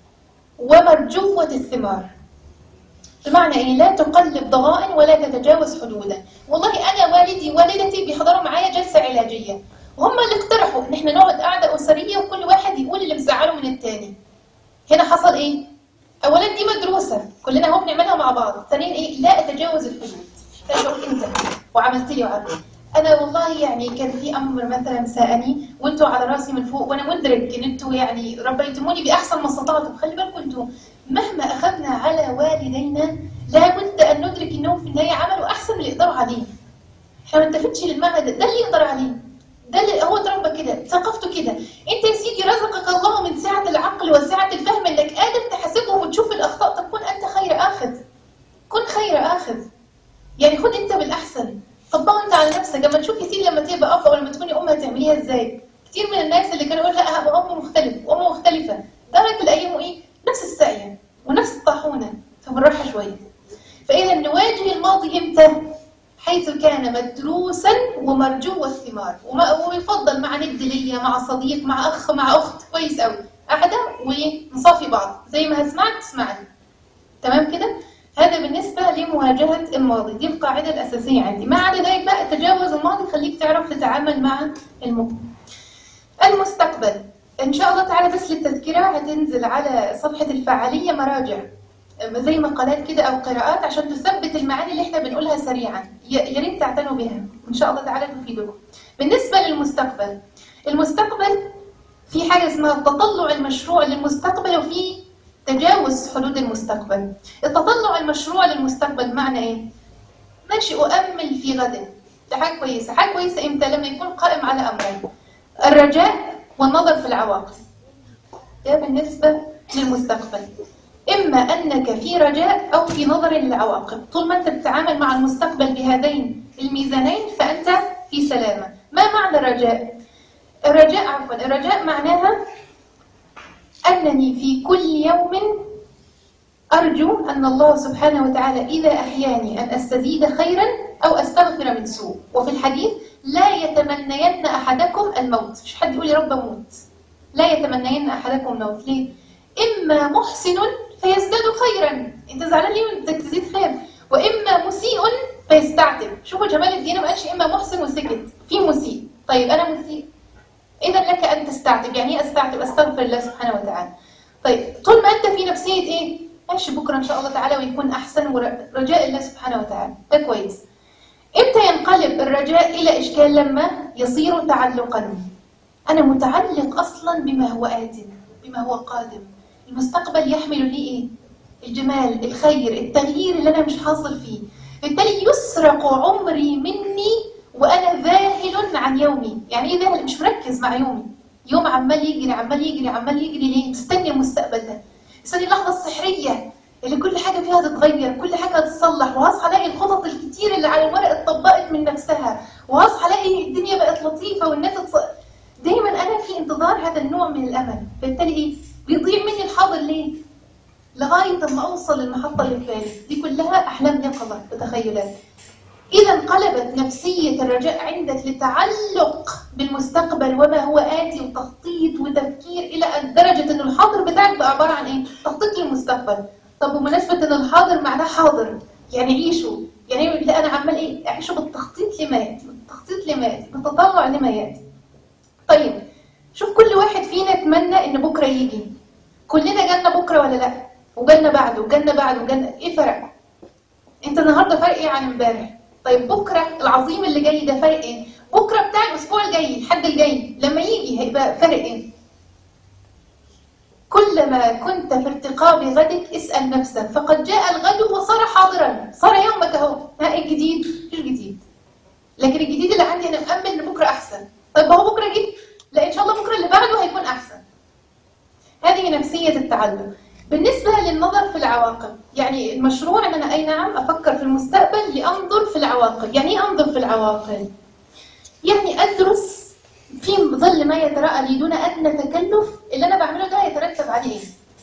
S1: ومرجوة الثمار. بمعنى إيه؟ لا تقلب ضغائن ولا تتجاوز حدودا. والله أنا والدي ووالدتي بيحضروا معايا جلسة علاجية، وهم اللي اقترحوا إن إحنا نقعد قعدة أسرية وكل واحد يقول اللي مزعله من التاني. هنا حصل إيه؟ أولا دي مدروسة كلنا هو بنعملها مع بعض. ثانيا إيه؟ لا أتجاوز الحدود. فأقول أنت وعملت لي وعملت أنا والله يعني كان في أمر مثلا ساءني وأنتوا على راسي من فوق، وأنا مدرك إن أنتوا يعني ربيتموني بأحسن ما استطعتم. خلي بالكم أنتوا مهما أخذنا على والدينا لابد أن ندرك إنهم في النهاية عملوا أحسن اللي يقدروا عليه. إحنا ما نتفتش للمعنى ده اللي يقدر عليه، ده اللي هو اتربى كده، ثقافته كده. أنت يا سيدي رزقك الله من سعة العقل وسعة الفهم إنك قادر تحاسبهم وتشوف الأخطاء، طب كن أنت خير آخذ، كن خير آخذ، يعني خد أنت بالأحسن، طبقه أنت على نفسك. لما تشوف يا سيدي لما تبقى أب أو لما تكوني أم هتعمليها إزاي؟ كتير من الناس اللي كانوا يقولوا لا أبقى أم مختلف وأم مختلفة، دارت الأيام إيه؟ نفس السعي ونفس الطاحونة، فبالراحة شوية. فإذا نواجه الماضي إمتى؟ حيث كان مدروسا ومرجو الثمار، ويفضل مع ند ليا، مع صديق، مع أخ، مع أخت، كويس قوي، قاعدة ونصافي بعض زي ما هسمعك تسمعني، تمام كده؟ هذا بالنسبة لمواجهة الماضي، دي القاعدة الأساسية عندي. ما عدا ذلك بقى تجاوز الماضي خليك تعرف تتعامل مع المستقبل. إن شاء الله تعالى بس للتذكرة هتنزل على صفحة الفعالية مراجع زي مقالات كده أو قراءات عشان تثبت المعاني اللي احنا بنقولها سريعا، يا ريت تعتنوا بها إن شاء الله تعالى تفيدكم. بالنسبة للمستقبل، المستقبل في حاجة اسمها التطلع المشروع للمستقبل وفي تجاوز حدود المستقبل. التطلع المشروع للمستقبل معنى ايه؟ ماشي أؤمل في غد، ده حاجة كويسة. حاجة كويسة امتى؟ لما يكون قائم على أمرين: الرجاء والنظر في العواقب. ده بالنسبة للمستقبل، إما أنك في رجاء أو في نظر للعواقب. طول ما أنت بتتعامل مع المستقبل بهذين الميزانين فأنت في سلامة. ما معنى الرجاء؟ الرجاء معناها أنني في كل يوم أرجو أن الله سبحانه وتعالى إذا أحياني أن أستزيد خيرا أو أستغفر من سوء. وفي الحديث لا يتمنين أحدكم الموت، مش حد يقول يا رب أموت، لا يتمنين أحدكم الموت. ليه؟ إما محسن فيزداد خيرا، أنت زعلان ليه وأنت تزيد خير، وإما مسيء فيستعتب. شوفوا جمال الدين، ما قالش إما محسن وسكت، في مسيء. طيب أنا مسيء، إذا لك أن تستعتب. يعني إيه أستعتب؟ أستغفر الله سبحانه وتعالى. طيب طول ما أنت في نفسية إيه؟ ماشي بكرة إن شاء الله تعالى ويكون أحسن، ورجاء الله سبحانه وتعالى، ده كويس. إمتى ينقلب الرجاء إلى إشكال؟ لما يصير تعلقا. أنا متعلق أصلا بما هو آت، بما هو قادم. المستقبل يحمل لي إيه؟ الجمال، الخير، التغيير اللي أنا مش حاصل فيه. بالتالي يسرق عمري مني وأنا ذاهل عن يومي. يعني إيه ذاهل؟ مش مركز مع يومي، يوم عمال يجري عمال يجري عمال يجري. ليه؟ مستني المستقبل ده، مستني اللحظة السحرية اللي كل حاجة فيها تتغير، كل حاجة هتتصلح، وهصحى الاقي الخطط الكتير اللي على الورق اتطبقت من نفسها، وهصحى الاقي الدنيا بقت لطيفة والناس دايما أنا في انتظار هذا النوع من الأمل. بالتالي إيه؟ بيضيع مني الحاضر. ليه؟ لغاية ما أوصل للمحطة اللي في بالي. دي كلها أحلام يقظة وتخيلات. إذا انقلبت نفسية الرجاء عندك لتعلق بالمستقبل وما هو آتي وتخطيط وتفكير، إلى درجة أن الحاضر بتاعك بقى عبارة عن إيه؟ تخطيط للمستقبل. طب بمناسبة أن الحاضر معناه حاضر، يعني عيشوا، يعني لا أنا عمال إيه؟ أعيشه بالتخطيط لما يأتي، بالتخطيط لما يأتي، بالتطلع لما يأتي. طيب شوف كل واحد فينا يتمنى أن بكرة يجي. كلنا جالنا بكرة ولا لأ؟ وجالنا بعده وجالنا بعده وجالنا، إيه فرق؟ أنت النهاردة فرق إيه عن امبارح؟ طيب بكرة العظيم اللي جاي ده فرق إيه؟ بكرة بتاع الأسبوع الجاي، الحد الجاي لما يجي هيبقى فرق إيه؟ كلما كنت في ارتقاب غدك اسأل نفسك، فقد جاء الغد وصار حاضرا، صار يومك أهو. ها ايه الجديد؟ مفيش جديد. لكن الجديد اللي عندي انا مأمل ان بكره احسن. طب ما هو بكره جه، لا ان شاء الله بكره اللي بعده هيكون احسن. هذه نفسية التعلم. بالنسبة للنظر في العواقب، يعني المشروع ان انا اي نعم افكر في المستقبل لانظر في العواقب. يعني ايه انظر في العواقب؟ يعني ادرس في ظل ما يتراءى لي دون ادنى تكلف اللي انا بعمله ده يترتب عليه.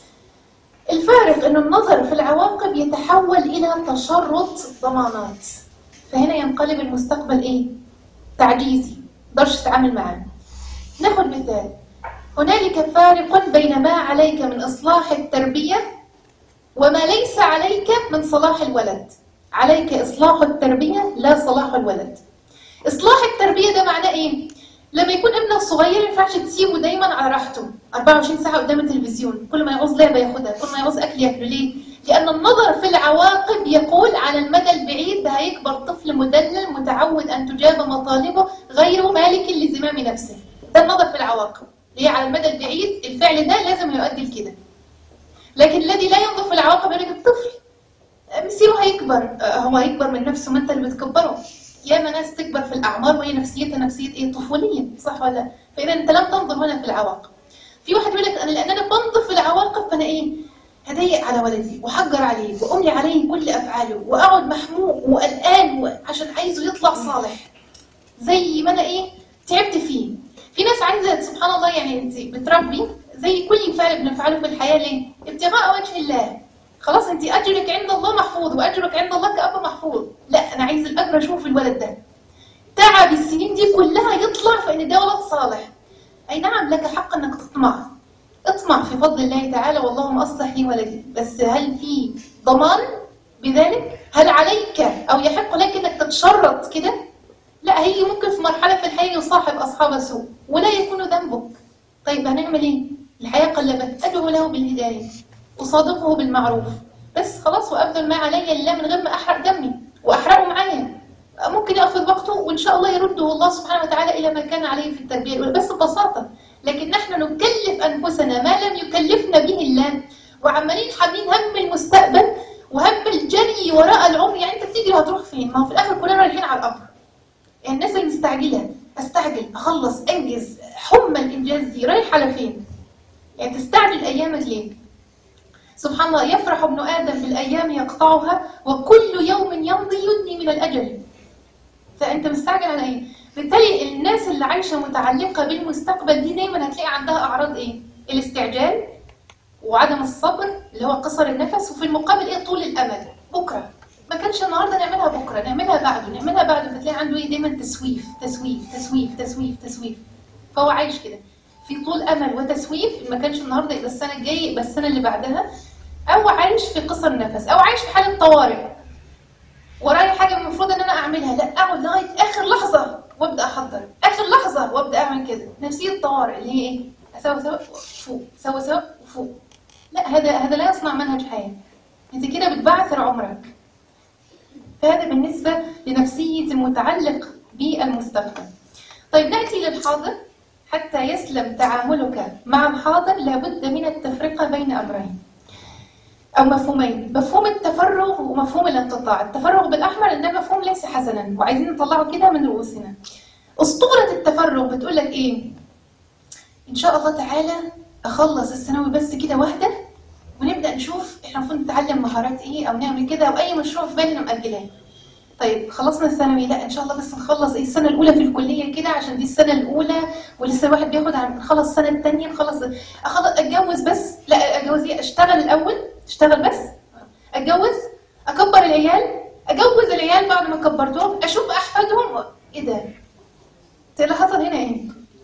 S1: الفارق انه النظر في العواقب يتحول الى تشرط ضمانات. فهنا ينقلب المستقبل ايه؟ تعجيزي، مقدرش اتعامل معاه. ناخد مثال. هنالك فارق بين ما عليك من إصلاح التربية وما ليس عليك من صلاح الولد. عليك إصلاح التربية لا صلاح الولد. إصلاح التربية ده معناه إيه؟ لما يكون ابنك صغير ما ينفعش تسيبه دايما على راحته 24 ساعة قدام التلفزيون، كل ما يعوز لعبة ياخدها، كل ما يعوز أكل ياكله. ليه؟ لأن النظر في العواقب يقول على المدى البعيد ده هيكبر طفل مدلل متعود أن تجاب مطالبه غير مالك لزمام نفسه. ده النظر في العواقب. ليه؟ على المدى البعيد الفعل ده لازم يؤدي لكده. لكن الذي لا ينظر في العواقب يقول لك الطفل مسيره هيكبر، هو هيكبر من نفسه، ما انت اللي بتكبره. ياما ناس تكبر في الاعمار وهي نفسيتها نفسيه ايه؟ طفوليه، صح ولا لا؟ فاذا انت لم تنظر هنا في العواقب. في واحد يقول لك انا لان انا بنظر في العواقب فانا ايه؟ هضيق على ولدي وحجر عليه واملي عليه كل افعاله واقعد محموق وقلقان عشان عايزه يطلع صالح زي ما انا ايه؟ تعبت فيه. في ناس عايزه سبحان الله، يعني انت بتربي زي كل فعل بنفعله في الحياه ليه؟ ابتغاء وجه الله. خلاص انت اجرك عند الله محفوظ واجرك عند الله كأب محفوظ. لا انا عايز الاجر اشوف الولد ده تعب السنين دي كلها يطلع في ان ده ولد صالح. اي نعم لك حق انك تطمع، اطمع في فضل الله تعالى واللهم اصلح لي ولدي، بس هل في ضمان بذلك؟ هل عليك او يحق لك انك تتشرط كده؟ لا، هي ممكن في مرحله في الحياه يصاحب اصحاب سوء ولا يكون ذنبك. طيب هنعمل ايه؟ الحياه قلبت، ادعو له بالهدايه أصادقه بالمعروف، بس خلاص وأبذل ما علي لله من غير ما أحرق دمي وأحرقه معايا. ممكن يأخذ وقته وإن شاء الله يرده الله سبحانه وتعالى إلى ما كان عليه في التربية الأولى، بس ببساطة. لكن نحن نكلف أنفسنا ما لم يكلفنا به الله، وعمالين حاملين هم المستقبل وهم الجري وراء العمر. يعني أنت بتجري وهتروح فين؟ ما هو في الآخر كلنا رايحين على القبر. يعني الناس المستعجلة أستعجل أخلص أنجز، حمى الإنجاز دي رايح على فين؟ يعني تستعجل أيامك ليه؟ سبحان الله، يفرح ابن آدم بالأيام يقطعها وكل يوم يمضي يدني من الأجل. فأنت مستعجل على إيه؟ بالتالي الناس اللي عايشة متعلقة بالمستقبل دي دايما هتلاقي عندها أعراض إيه؟ الاستعجال وعدم الصبر اللي هو قصر النفس، وفي المقابل إيه؟ طول الأمل. بكرة ما كانش النهارده نعملها بكرة، نعملها بعده، فتلاقي عنده إيه؟ دايما تسويف تسويف تسويف تسويف تسويف. فهو عايش كده في طول أمل وتسويف، ما كانش النهارده يبقى السنة الجاية يبقى السنة اللي بعدها، أو عايش في قصر نفس، أو عايش في حالة طوارئ. ورايا حاجة المفروض إن أنا أعملها، لا أقعد لغاية آخر لحظة وأبدأ أحضر، آخر لحظة وأبدأ أعمل كده. نفسية طوارئ اللي هي إيه؟ أسوي سوا وفوق، سوي سوا وفوق. لا، هذا لا يصنع منهج حياة. أنت كده بتبعثر عمرك. فهذا بالنسبة لنفسية المتعلق بالمستقبل. طيب نأتي للحاضر. حتى يسلم تعاملك مع الحاضر لابد من التفرقة بين أمرين أو مفهومين، مفهوم التفرغ ومفهوم الانقطاع. التفرغ بالأحمر إنه مفهوم ليس حسنا وعايزين نطلعه كده من رؤوسنا. أسطورة التفرغ بتقول لك إيه؟ إن شاء الله تعالى أخلص الثانوي بس كده واحدة ونبدأ نشوف إحنا المفروض نتعلم مهارات إيه أو نعمل كده، أو أي مشروع في بالنا مأجلاه. طيب خلصنا الثانوي، لا ان شاء الله بس نخلص ايه السنه الاولى في الكليه كده عشان دي السنه الاولى ولسه الواحد بياخد نخلص السنه الثانيه، نخلص اتجوز بس، لا اتجوز ايه؟ اشتغل الاول، اشتغل بس، اتجوز، اكبر العيال، اجوز العيال بعد ما كبرتهم، اشوف احفادهم. ايه ده؟ اللي حصل هنا ايه؟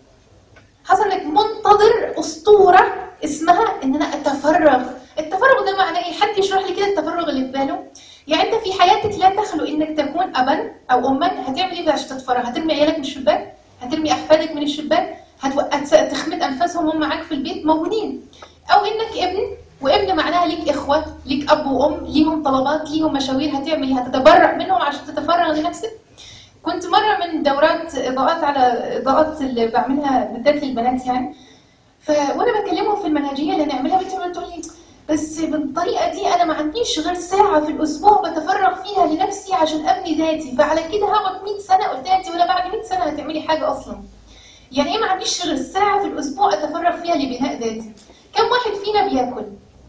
S1: حصل انك منتظر اسطوره اسمها ان انا اتفرغ. التفرغ ده معناه ايه؟ حد يشرح لي كده التفرغ اللي في باله. يعني انت في حياتك لا تخلو انك تكون ابا او اما. هتعمل ايه عشان تتفرغ؟ هترمي عيالك من الشباك؟ هترمي احفادك من الشباك؟ هتخمد انفاسهم هم معاك في البيت موجودين؟ او انك ابن، وابن معناها ليك اخوه، ليك اب وام، ليهم طلبات، ليهم مشاوير، هتعمل ايه؟ هتتبرع منهم عشان تتفرغ لنفسك؟ كنت مره من دورات اضاءات على اضاءات اللي بعملها بالذات للبنات يعني، وانا بكلمهم في المنهجيه اللي هنعملها، بنتي تقول لي بس بالطريقة دي أنا ما عنديش غير ساعة في الأسبوع بتفرغ فيها لنفسي عشان أبني ذاتي، فعلى كده هقعد 100 سنة قدامي ولا بعد 100 سنة هتعملي حاجة أصلا. يعني إيه ما عنديش غير ساعة في الأسبوع أتفرغ فيها لبناء ذاتي؟ كم واحد فينا بياكل؟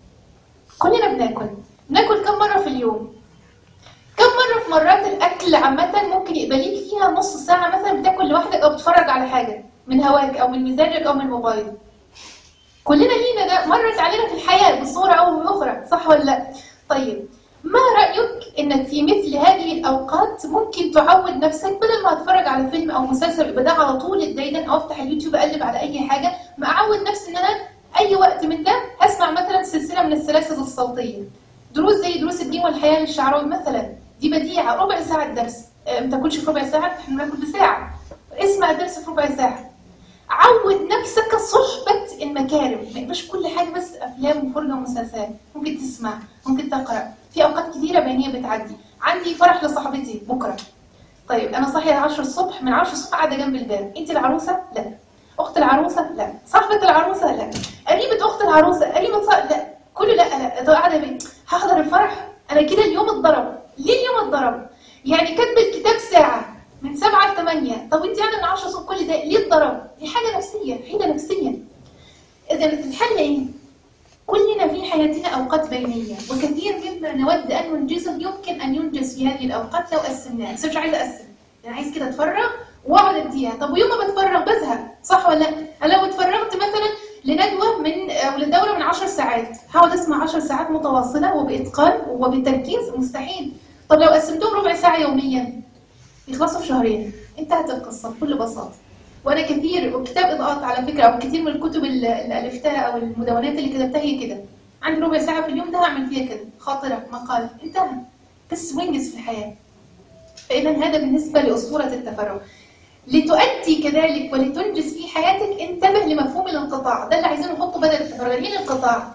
S1: كلنا بناكل. بناكل كم مرة في اليوم؟ كم مرة في مرات الأكل عامة ممكن يبقى ليك فيها نص ساعة مثلا بتاكل لوحدك أو بتتفرج على حاجة من هواك أو من مزاجك أو من الموبايل؟ كلنا لينا ده مرت علينا في الحياة بصورة أو بأخرى، صح ولا لا؟ طيب ما رأيك إنك في مثل هذه الأوقات ممكن تعود نفسك بدل ما أتفرج على فيلم أو مسلسل يبقى ده على طول الدايدا أو أفتح اليوتيوب أقلب على أي حاجة، ما أعود نفسي إن أنا أي وقت من ده هسمع مثلا سلسلة من السلاسل الصوتية، دروس زي دروس الدين والحياة للشعراوي مثلا، دي بديعة، ربع ساعة درس، ما تاكلش في ربع ساعة، احنا بناكل بساعة، اسمع الدرس في ربع ساعة. عود نفسك صحبة المكارم، ما يبقاش كل حاجة بس أفلام وفرجة ومسلسلات، ممكن تسمع، ممكن تقرأ، في أوقات كثيرة بينية بتعدي. عندي فرح لصاحبتي بكرة، طيب أنا صاحية 10 الصبح، من 10 الصبح قاعدة جنب الباب، أنت العروسة؟ لا. أخت العروسة؟ لا. صاحبة العروسة؟ لا. قريبة أخت العروسة؟ قريبة لا. كله لا لا. ده قاعدة بيه هحضر الفرح، أنا كده اليوم اتضرب. ليه اليوم اتضرب؟ يعني كاتبة الكتاب ساعة من 7 ل 8، طب انت يعني من 10 الصبح كل ده ليه اتضرب؟ دي حاجة نفسية، حيلة نفسية. إذا الحل إيه؟ كلنا في حياتنا أوقات بينية، وكثير مما نود أن ننجزه يمكن أن ينجز في هذه الأوقات لو قسمناها، بس مش عايزة أقسم، أنا عايز كده أتفرغ وأقعد أديها. طب ويوم ما بتفرغ بزهق، صح ولا لا؟ أنا لو اتفرغت مثلا لندوة أو للدورة من 10 ساعات، هقعد أسمع 10 ساعات متواصلة وبإتقان وبتركيز؟ مستحيل. طب لو قسمتهم ربع ساعة يوميا يخلصوا في شهرين، انتهت القصة بكل بساطة. وأنا كثير، وكتاب إضاءات على فكرة، أو كثير من الكتب اللي ألفتها أو المدونات اللي كتبتها هي كده، عندي ربع ساعة في اليوم ده هعمل فيها كده، خاطرة، مقال، انتهى، بس وينجز في الحياة. فإذا هذا بالنسبة لأسطورة التفرغ. لتؤدي كذلك ولتنجز في حياتك انتبه لمفهوم الانقطاع، ده اللي عايزين نحطه بدل التفرغ. مين الانقطاع؟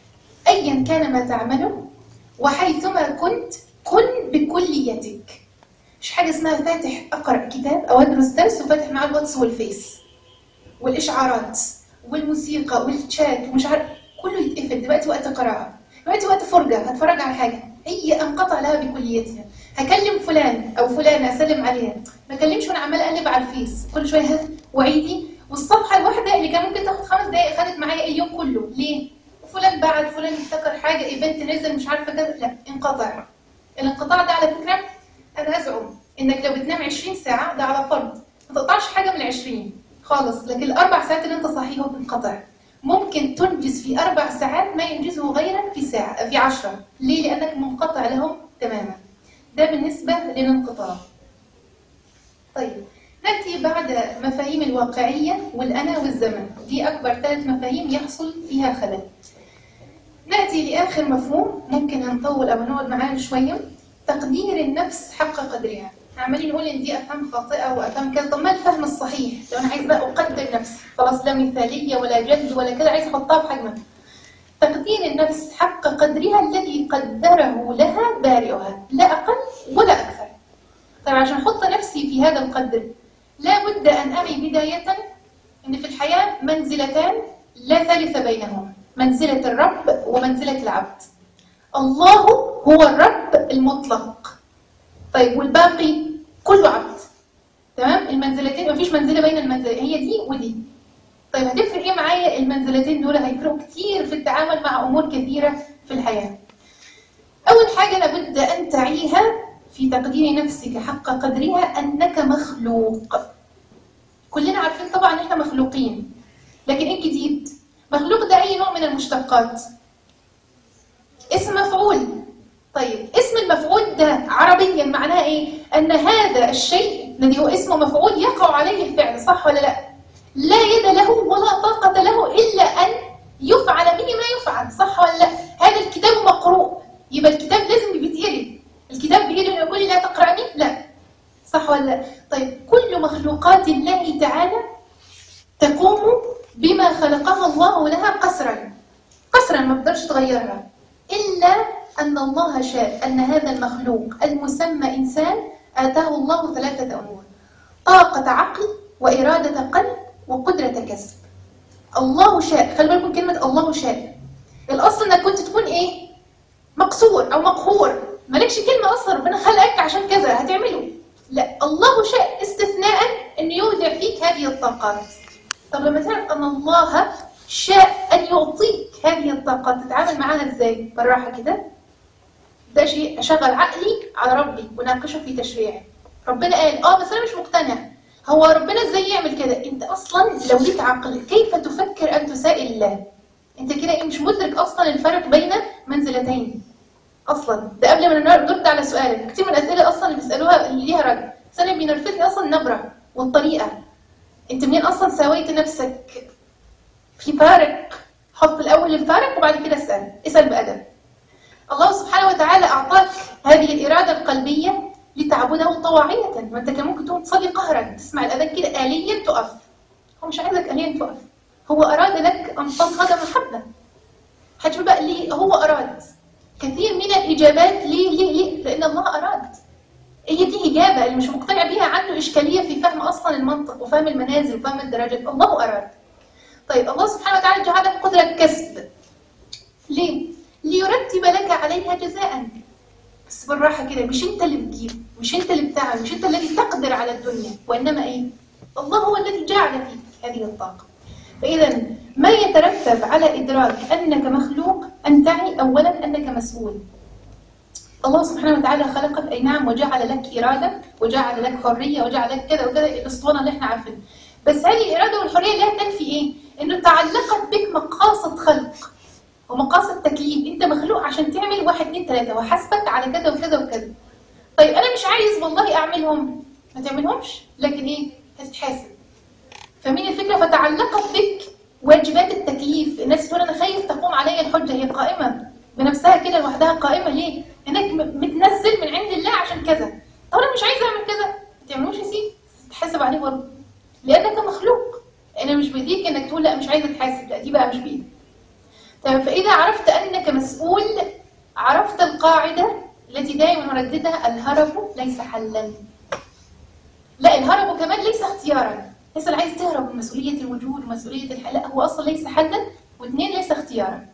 S1: أيا كان ما تعمله وحيثما كنت كن بكليتك. مش حاجة اسمها فاتح أقرأ كتاب أو أدرس درس وفاتح معاه الواتس والفيس والإشعارات والموسيقى والشات ومش عارف، كله يتقفل. دلوقتي وقت قراءة، دلوقتي وقت فرجة، هتفرج على حاجة، هي انقطع لها بكليتها. هكلم فلان أو فلانة أسلم عليها، ما أكلمش وأنا عمالة أقلب على الفيس كل شوية وعيدي، والصفحة الواحدة اللي كان ممكن تاخد 5 دقايق خدت معايا اليوم كله. ليه؟ فلان بعد، فلان افتكر حاجة، إيفنت نزل، مش عارفة كذا. لا، انقطع. الانقطاع ده على فكرة أنا أزعم إنك لو بتنام 20 ساعة، ده على فرض ما تقطعش حاجة من 20 خالص، لكن ال4 ساعات اللي أنت صحيهم بتنقطع. ممكن تنجز في 4 ساعات ما ينجزه غيرك في ساعة، في 10. ليه؟ لأنك منقطع لهم تماما. ده بالنسبة للانقطاع. طيب نأتي بعد مفاهيم الواقعية والأنا والزمن، دي أكبر 3 مفاهيم يحصل فيها خلل. نأتي لآخر مفهوم ممكن هنطول أو نقعد معاه شوية، تقدير النفس حق قدرها. عمالين نقول إن دي أفهام خاطئة وأفهام كذا، طب ما الفهم الصحيح؟ لو أنا عايز بقى أقدر نفسي، خلاص لا مثالية ولا جد ولا كذا، عايز أحطها بحجمها. تقدير النفس حق قدرها الذي قدره لها بارئها، لا أقل ولا أكثر. طيب عشان أحط نفسي في هذا القدر لا بد أن أعي بداية إن في الحياة منزلتان لا ثالث بينهما، منزلة الرب ومنزلة العبد. الله هو الرب المطلق، طيب والباقي كله عبد. تمام؟ المنزلتين مفيش منزلة بين المنزلتين، هي دي ودي. طيب هتفرق ايه معايا المنزلتين دول؟ هيفرقوا كتير في التعامل مع امور كثيرة في الحياة. اول حاجة لابد ان تعيها في تقدير نفسك حق قدرها انك مخلوق. كلنا عارفين طبعا ان احنا مخلوقين، لكن ايه الجديد؟ مخلوق ده اي نوع من المشتقات؟ اسم مفعول. طيب اسم المفعول ده عربيا معناه ايه؟ ان هذا الشيء الذي هو اسمه مفعول يقع عليه الفعل، صح ولا لا؟ لا يد له ولا طاقة له إلا أن يفعل به ما يفعل، صح ولا لا؟ هذا الكتاب مقروء، يبقى الكتاب لازم بيتقري. الكتاب بيده يقول لي لا تقرأني؟ لا، صح ولا لا؟ طيب كل مخلوقات الله تعالى تقوم بما خلقها الله لها قسرا، قسرا ما بقدرش تغيرها، إلا أن الله شاء أن هذا المخلوق المسمى إنسان آتاه الله 3 أمور: طاقة عقل وإرادة قلب وقدرة كسب. الله شاء، خلي بالكم كلمة الله شاء. الاصل انك كنت تكون ايه؟ مقصور او مقهور، مالكش كلمه اصلا، ربنا خلقك عشان كذا هتعمله. لا، الله شاء استثناء انه يودع فيك هذه الطاقات. طب لما تعرف ان الله شاء ان يعطيك هذه الطاقات تتعامل معاها ازاي؟ بالراحه كده. ده شيء اشغل عقلي على ربي وناقشه في تشريعه. ربنا قال بس انا مش مقتنع. هو ربنا ازاي يعمل كده؟ انت اصلا لو ليك عقل كيف تفكر ان تسائل الله؟ انت كده مش مدرك اصلا الفرق بين منزلتين اصلا. ده قبل ما نرد على سؤالك، كتير من الاسئله اصلا اللي بيسالوها اللي ليها رد، بس انا بينرفزني اصلا النبره والطريقه. انت منين اصلا سويت نفسك؟ في فارق، حط الاول الفارق وبعد كده اسال بادب. الله سبحانه وتعالى اعطاك هذه الاراده القلبيه لتعبده طواعيه. ما انت كان ممكن تقوم تصلي قهرا، تسمع الاذان كده آليا تقف. هو مش عايزك آليا تقف، هو اراد لك ان تنهض محبه. هتقول بقى ليه؟ هو اراد. كثير من الاجابات ليه؟ لان الله اراد. هي دي اجابه. اللي مش مقتنع بيها عنده اشكاليه في فهم اصلا المنطق وفهم المنازل وفهم الدرجات. الله اراد. طيب الله سبحانه وتعالى جعلك قدره كسب. ليه؟ ليرتب لك عليها جزاء. بس بالراحه كده، مش انت اللي بتجيب، مش انت اللي بتعمل، مش انت الذي تقدر على الدنيا، وانما ايه؟ الله هو الذي جعل فيك هذه الطاقه. فاذا ما يترتب على ادراك انك مخلوق ان تعي اولا انك مسؤول. الله سبحانه وتعالى خلقك اي نعم، وجعل لك اراده، وجعل لك حريه، وجعل لك كذا وكذا، الاسطوانه اللي احنا عارفينها. بس هذه الاراده والحريه لا تنفي ايه؟ انه تعلقت بك مقاصد خلق ومقاصد تكليف. انت مخلوق عشان تعمل 1 2 3 وحسبك على كذا وكذا وكذا. طيب انا مش عايز والله اعملهم، ما تعملهمش، لكن ايه؟ هتتحاسب. فمين الفكره؟ فتعلقت بك واجبات التكليف. الناس تقول انا خايف تقوم علي الحجه، هي قائمه بنفسها كده لوحدها، قائمه ليه؟ انك متنزل من عند الله عشان كذا. طب انا مش عايز اعمل كذا، ما تعملوش يا سيدي، تتحاسب عليه برضه، لانك مخلوق. انا مش بايديك انك تقول لا مش عايز اتحاسب، لا دي بقى مش بايدك. طيب فاذا عرفت انك مسؤول، عرفت القاعده التي دائما نرددها: الهرب ليس حلا. لا، الهرب كمان ليس اختيارا. ليس اللي عايز تهرب من مسؤوليه الوجود ومسؤوليه الحياه، لا، هو اصلا ليس حلا، واثنين ليس اختيارا.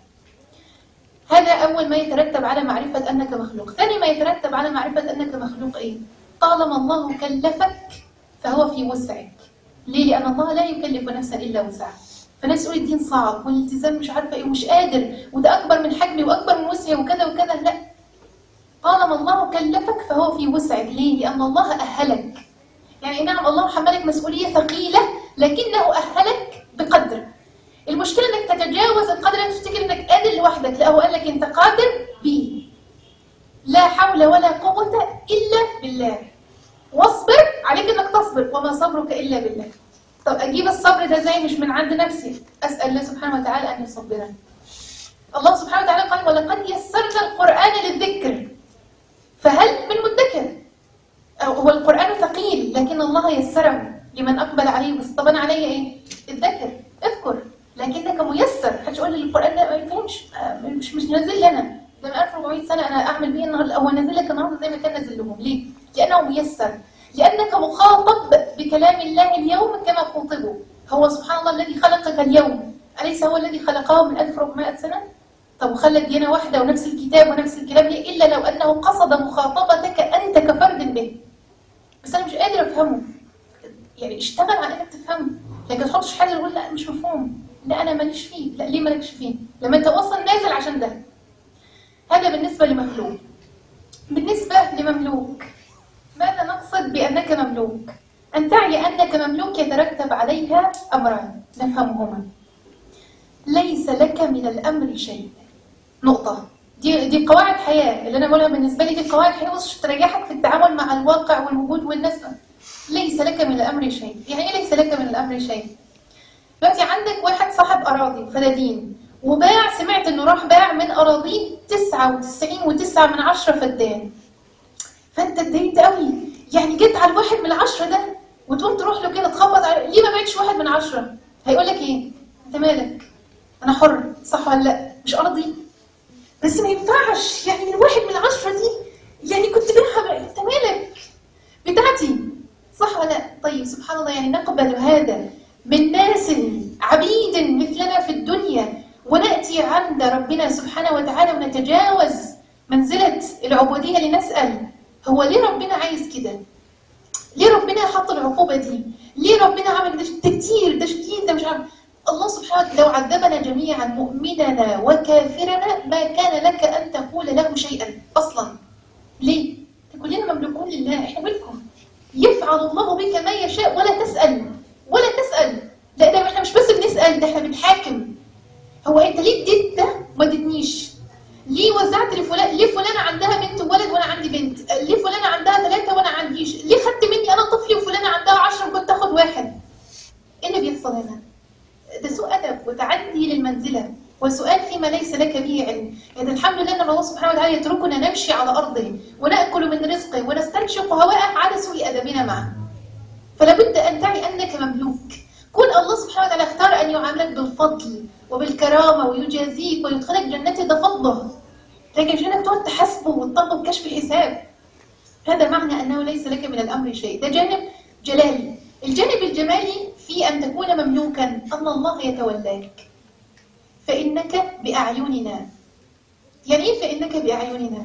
S1: هذا أول ما يترتب على معرفة أنك مخلوق. ثاني ما يترتب على معرفة أنك مخلوق إيه؟ طالما الله كلفك فهو في وسعك. ليه؟ لأن الله لا يكلف نفسا إلا وسعها. فناس تقول الدين صعب والالتزام مش عارفة إيه ومش قادر وده أكبر من حجمي وأكبر من وسعي وكذا وكذا. لا، طالما الله كلفك فهو في وسعك. ليه؟ لأن الله أهلك. يعني نعم الله حملك مسؤولية ثقيلة لكنه أهلك بقدر. المشكلة انك تتجاوز القدر، لا تفتكر انك قادر لوحدك، لا، هو قال لك انت قادر به. لا حول ولا قوة الا بالله. واصبر، عليك انك تصبر، وما صبرك الا بالله. طب اجيب الصبر ده ازاي؟ مش من عند نفسي، اسال الله سبحانه وتعالى ان يصبرني. الله سبحانه وتعالى قال: ولقد يسرنا القرآن للذكر فهل من مدكر. هو القرآن ثقيل لكن الله يسره لمن اقبل عليه. بس طبعا علي ايه؟ الذكر، اذكر، لكنك ميسر. هتقول لي القرآن ده ما يفهمش، مش نازل لي انا، ده من 1400 سنة انا اعمل بيه النهارده. هو نازل لك النهارده زي ما كان نازل لهم. ليه؟ لانه ميسر، لانك مخاطب بكلام الله اليوم كما خاطبه. هو سبحان الله الذي خلقك اليوم، اليس هو الذي خلقه من 1400 سنة؟ طب وخلى ديانة واحدة ونفس الكتاب ونفس الكلام ليه؟ الا لو انه قصد مخاطبتك انت كفرد به. بس انا مش قادر افهمه. يعني اشتغل على انك تفهمه، لكن تحطش حاجه تقول لا مش مفهوم، لا انا ماليش فيه. لا، ليه مالكش فيه؟ لما انت اصلا نازل عشان ده. هذا بالنسبه لمخلوق. بالنسبه لمملوك، ماذا نقصد بانك مملوك؟ ان تعي انك مملوك يترتب عليها امران نفهمهما. ليس لك من الامر شيء. نقطه. دي قواعد حياه اللي انا بقولها. بالنسبه لي دي قواعد حياه مش تريحك في التعامل مع الواقع والوجود والناس. ليس لك من الامر شيء. يعني ايه ليس لك من الامر شيء؟ دلوقتي عندك واحد صاحب اراضي فدادين، وباع، سمعت انه راح باع من اراضيه 99.9 فدان. فانت اتضايقت قوي، يعني جيت على الواحد من 10 ده وتقوم تروح له كده تخبط على ليه ما بعتش 1 من 10؟ هيقول لك ايه؟ انت مالك؟ انا حر، صح ولا لا؟ مش ارضي؟ بس ما ينفعش، يعني الواحد من 10 دي يعني كنت بيعها، انت مالك؟ بتاعتي، صح ولا لا؟ طيب سبحان الله، يعني نقبل هذا من ناس عبيد مثلنا في الدنيا، ونأتي عند رب ربنا سبحانه وتعالى ونتجاوز منزلة العبودية لنسأل هو ليه ربنا عايز كده؟ ليه ربنا حط العقوبة دي؟ ليه ربنا عمل ده كتير، ده شديد، ده مش عارف. الله سبحانه وتعالى لو عذبنا جميعا مؤمننا وكافرنا ما كان لك أن تقول له شيئا أصلا. ليه؟ كلنا مملوكون لله، احنا ملكهم. يفعل الله بك ما يشاء ولا تسأل ولا تسأل. لا ده احنا مش بس بنسأل، ده احنا بنحاكم. هو انت ليه اديت ده وما اديتنيش؟ ليه وزعت لفلان؟ ليه فلانة عندها بنت وولد وانا عندي بنت؟ ليه فلانة عندها 3 وانا عنديش؟ ليه خدت مني انا طفلي وفلانة عندها 10 وكنت تاخد 1؟ ايه اللي بيحصل هنا؟ ده سوء ادب وتعدي للمنزلة وسؤال فيما ليس لك به علم. يعني الحمد لله ان الله سبحانه وتعالى يتركنا نمشي على ارضه وناكل من رزقه ونستنشق هواءه على سوء ادبنا معه. فلا بد ان تعي انك مملوك. كون الله سبحانه وتعالى اختار ان يعاملك بالفضل وبالكرامه ويجازيك ويدخلك جنته، ده فضله. لكن مش انك تقعد تحاسبه وتطلب كشف حساب. هذا معنى انه ليس لك من الامر شيء. ده جانب جلالي. الجانب الجمالي في ان تكون مملوكا ان الله يتولاك. فإنك بأعيننا. يعني إيه فإنك بأعيننا؟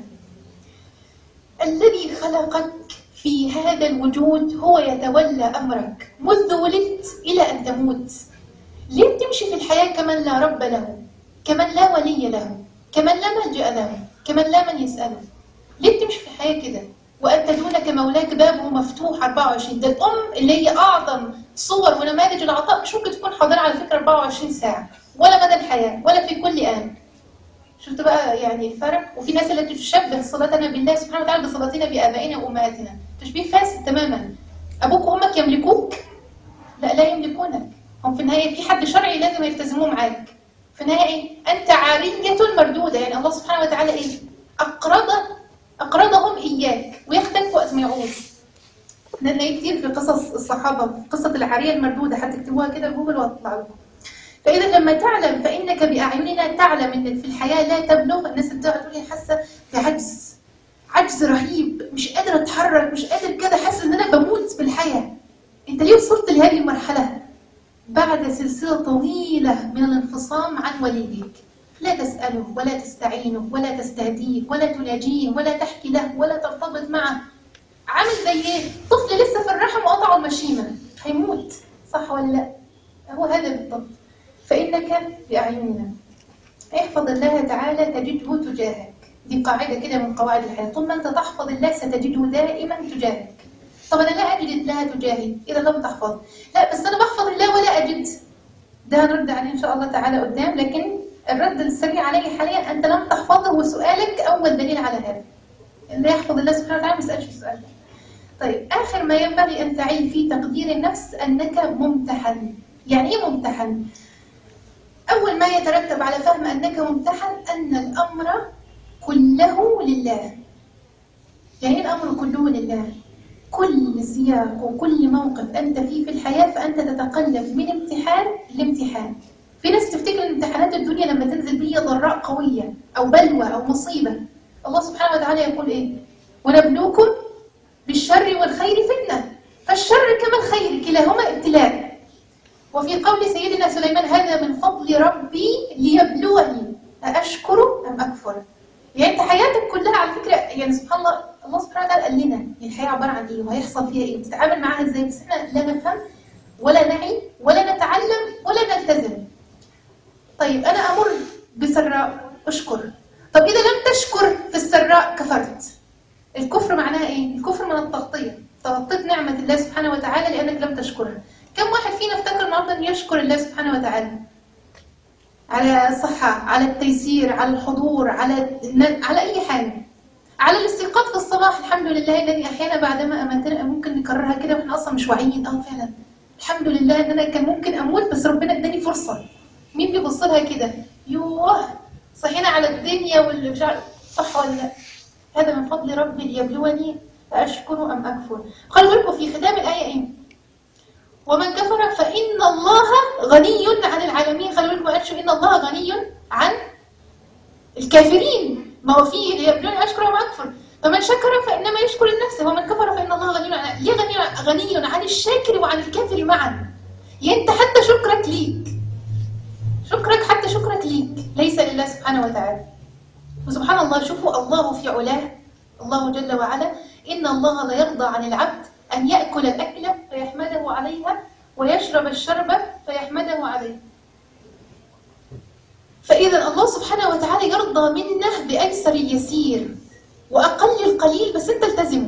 S1: الذي خلقك في هذا الوجود هو يتولى أمرك منذ ولدت إلى أن تموت. ليه بتمشي في الحياة كمن لا رب له، كمن لا ولي له، كمن لا ملجأ له، كمن لا من يسأله؟ ليه بتمشي في الحياة كده وأنت دونك مولاك بابه مفتوح 24؟ ده الأم اللي هي أعظم صور ونماذج العطاء مش ممكن تكون حاضرة على فكرة 24 ساعة ولا مدى الحياة ولا في كل آن. شفت بقى يعني الفرق؟ وفي ناس التي تشبه صلاتنا بالله سبحانه وتعالى بصلاتنا بآبائنا وأمهاتنا، تشبيه فاسد تماما. أبوك وأمك يملكوك؟ لا يملكونك. هم في النهاية في حد شرعي لازم يلتزموه معاك. في النهاية أنت عارية مردودة. يعني الله سبحانه وتعالى إيه؟ أقرضهم إياك وياخدك وقت ما يعوز. نلاقي كتير في قصص الصحابة، قصة العارية المردودة، هتكتبوها كده جوجل وهتطلع لكم. فإذا لما تعلم فإنك بأعيننا، تعلم إن في الحياة لا تبلغ. الناس اللي بتقعد تقول حاسة بعجز رهيب، مش قادرة أتحرك، مش قادر كده، حاسة إن أنا بموت في الحياة. أنت ليه وصلت لهذه المرحلة؟ بعد سلسلة طويلة من الانفصام عن وليك. لا تسأله ولا تستعينه ولا تستهديه ولا تناجيه ولا تحكي له ولا ترتبط معه. عامل زي ايه؟ طفل لسه في الرحم وقطعوا المشيمة، هيموت، صح ولا لا؟ هو هذا بالضبط. فإنك بأعيننا. احفظ الله تعالى تجده تجاهك. دي قاعدة كده من قواعد الحياة. طول ما أنت تحفظ الله ستجده دائما تجاهك. طب أنا لا أجد الله تجاهي إذا لم تحفظ. لا بس أنا بحفظ الله ولا أجد. ده هنرد عليه إن شاء الله تعالى قدام، لكن الرد السريع عليه حاليا أنت لم تحفظه، وسؤالك أول دليل على هذا. اللي يحفظ الله سبحانه وتعالى ما يسألش سؤال. طيب آخر ما ينبغي أن تعي في تقدير النفس أنك ممتحن. يعني إيه ممتحن؟ أول ما يترتب على فهم أنك ممتحن أن الأمر كله لله. يعني الأمر كله لله. كل سياق وكل موقف أنت فيه في الحياة فأنت تتقلب من امتحان لامتحان. في ناس تفتكر أن امتحانات الدنيا لما تنزل بيه ضراء قوية أو بلوى أو مصيبة. الله سبحانه وتعالى يقول إيه؟ ونبلوكم بالشر والخير فتنة. فالشر كما الخير كلاهما ابتلاء. وفي قول سيدنا سليمان هذا من فضل ربي ليبلوني أأشكر أم أكفر. يعني أنت حياتك كلها على فكرة، يعني سبحان الله، الله سبحانه وتعالى قال لنا الحياة عبارة عن إيه وهيحصل فيها إيه، تتعامل معاها إزاي، بس إحنا لا نفهم ولا نعي ولا نتعلم ولا نلتزم. طيب أنا أمر بسراء أشكر. طب إذا لم تشكر في السراء كفرت. الكفر معناها إيه؟ الكفر من التغطية. تغطيت نعمة الله سبحانه وتعالى لأنك لم تشكرها. كم واحد فينا افتكر النهارده أن يشكر الله سبحانه وتعالى على الصحة، على التيسير، على الحضور، على أي حاجة، على الاستيقاظ في الصباح؟ الحمد لله الذي أحيانا بعدما أماتنا. ممكن نكررها كده وإحنا أصلا مش واعيين. فعلا الحمد لله إن أنا كان ممكن أموت بس ربنا اداني فرصة. مين بيبص لها كده؟ يوه صحينا على الدنيا واللي مش عارف، صح ولا لا؟ هذا من فضل ربي ليبلوني أأشكر أم أكفر. خلوا بالكم في ختام الآية إيه؟ ومن كفر فإن الله غني عن العالمين. خلوا بالكم ما قالش إن الله غني عن الكافرين. ما هو فيه ليبلوني أشكر أم أكفر. فمن شكر فإنما يشكر النفس، ومن كفر فإن الله غني عن. ليه غني عن الشاكر وعن الكافر معا؟ يعني أنت حتى شكرك ليك شكرك حتى شكرك ليك ليس لله سبحانه وتعالى. وسبحان الله، شوفوا الله في علاه، الله جل وعلا: إن الله لا يرضى عن العبد أن يأكل الأكلة فيحمده عليها ويشرب الشربة فيحمده عليه. فإذا الله سبحانه وتعالى يرضى منا بأيسر اليسير وأقل القليل، بس أنت التزمه.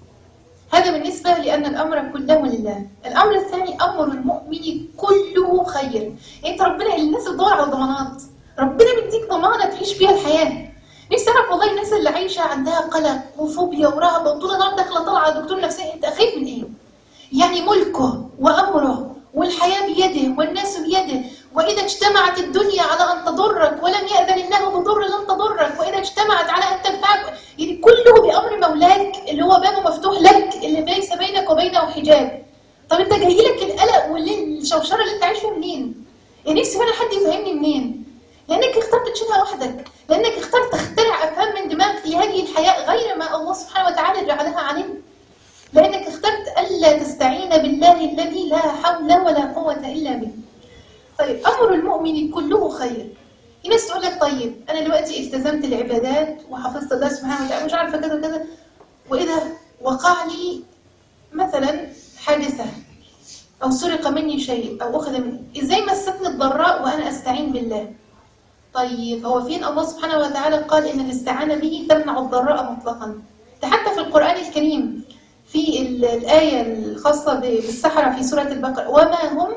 S1: هذا بالنسبة لأن الأمر كله لله. الأمر الثاني: أمر المؤمن كله خير. أنت ربنا، الناس بتدور على ضمانات، ربنا مديك ضمانة تعيش بيها الحياة. نفسي أعرف والله الناس اللي عايشة عندها قلق وفوبيا ورهبة وطول النهار داخلة طالعة دكتور نفسي، أنت خايف من إيه؟ يعني ملكه وأمره والحياة بيده والناس بيده، وإذا اجتمعت الدنيا على أن تضرك ولم يأذن الله بضر لن تضرك، وإذا اجتمعت على أن تنفعك، يعني كله بأمر مولاك اللي هو بابه مفتوح لك، اللي ليس بينك وبينه حجاب. طب أنت جاي لك القلق والشوشرة اللي أنت عايش فيها منين؟ يعني نفسي فعلا حد يفهمني منين؟ لأنك اخترت تشيلها وحدك، لأنك اخترت تخترع أفهام من دماغك في هذه الحياة غير ما الله سبحانه وتعالى جعلها علينا، لأنك اخترت ألا تستعين بالله الذي لا حول ولا قوة إلا به. طيب، أمر المؤمن كله خير. في ناس تقول لك: طيب أنا دلوقتي التزمت العبادات وحفظت الله سبحانه وتعالى مش عارفة كذا كذا، وإذا وقع لي مثلا حادثة أو سرق مني شيء أو أخذ مني، إزاي مستني الضراء وأنا أستعين بالله؟ طيب، هو فين الله سبحانه وتعالى قال إن الاستعانة به تمنع الضراء مطلقا؟ ده حتى في القرآن الكريم في الآية الخاصة بالسحرة في سورة البقرة: وما هم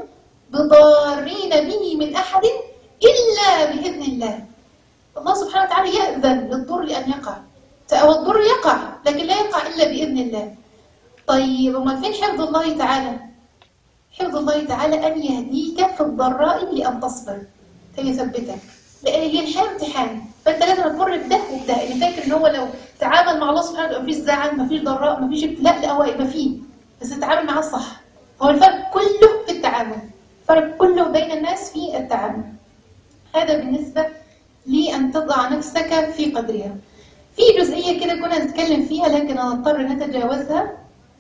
S1: بضارين به من أحد إلا بإذن الله. الله سبحانه وتعالى يأذن للضر أن يقع، أو الضر يقع لكن لا يقع إلا بإذن الله. طيب، وما فين حفظ الله تعالى؟ حفظ الله تعالى أن يهديك في الضراء لأن تصبر فيثبتك، لأن هي الحياة امتحان، فأنت لازم تمر بده وبده. اللي فاكر إن هو لو تعامل مع الله سبحانه وتعالى مفيش زعل مفيش ضراء مفيش ابتلاء، لا، هو يبقى فيه، بس تتعامل معاه صح. هو الفرق كله في التعامل، الفرق كله بين الناس في التعامل. هذا بالنسبة لأن تضع نفسك في قدرها. في جزئية كده كنا نتكلم فيها لكن نضطر نتجاوزها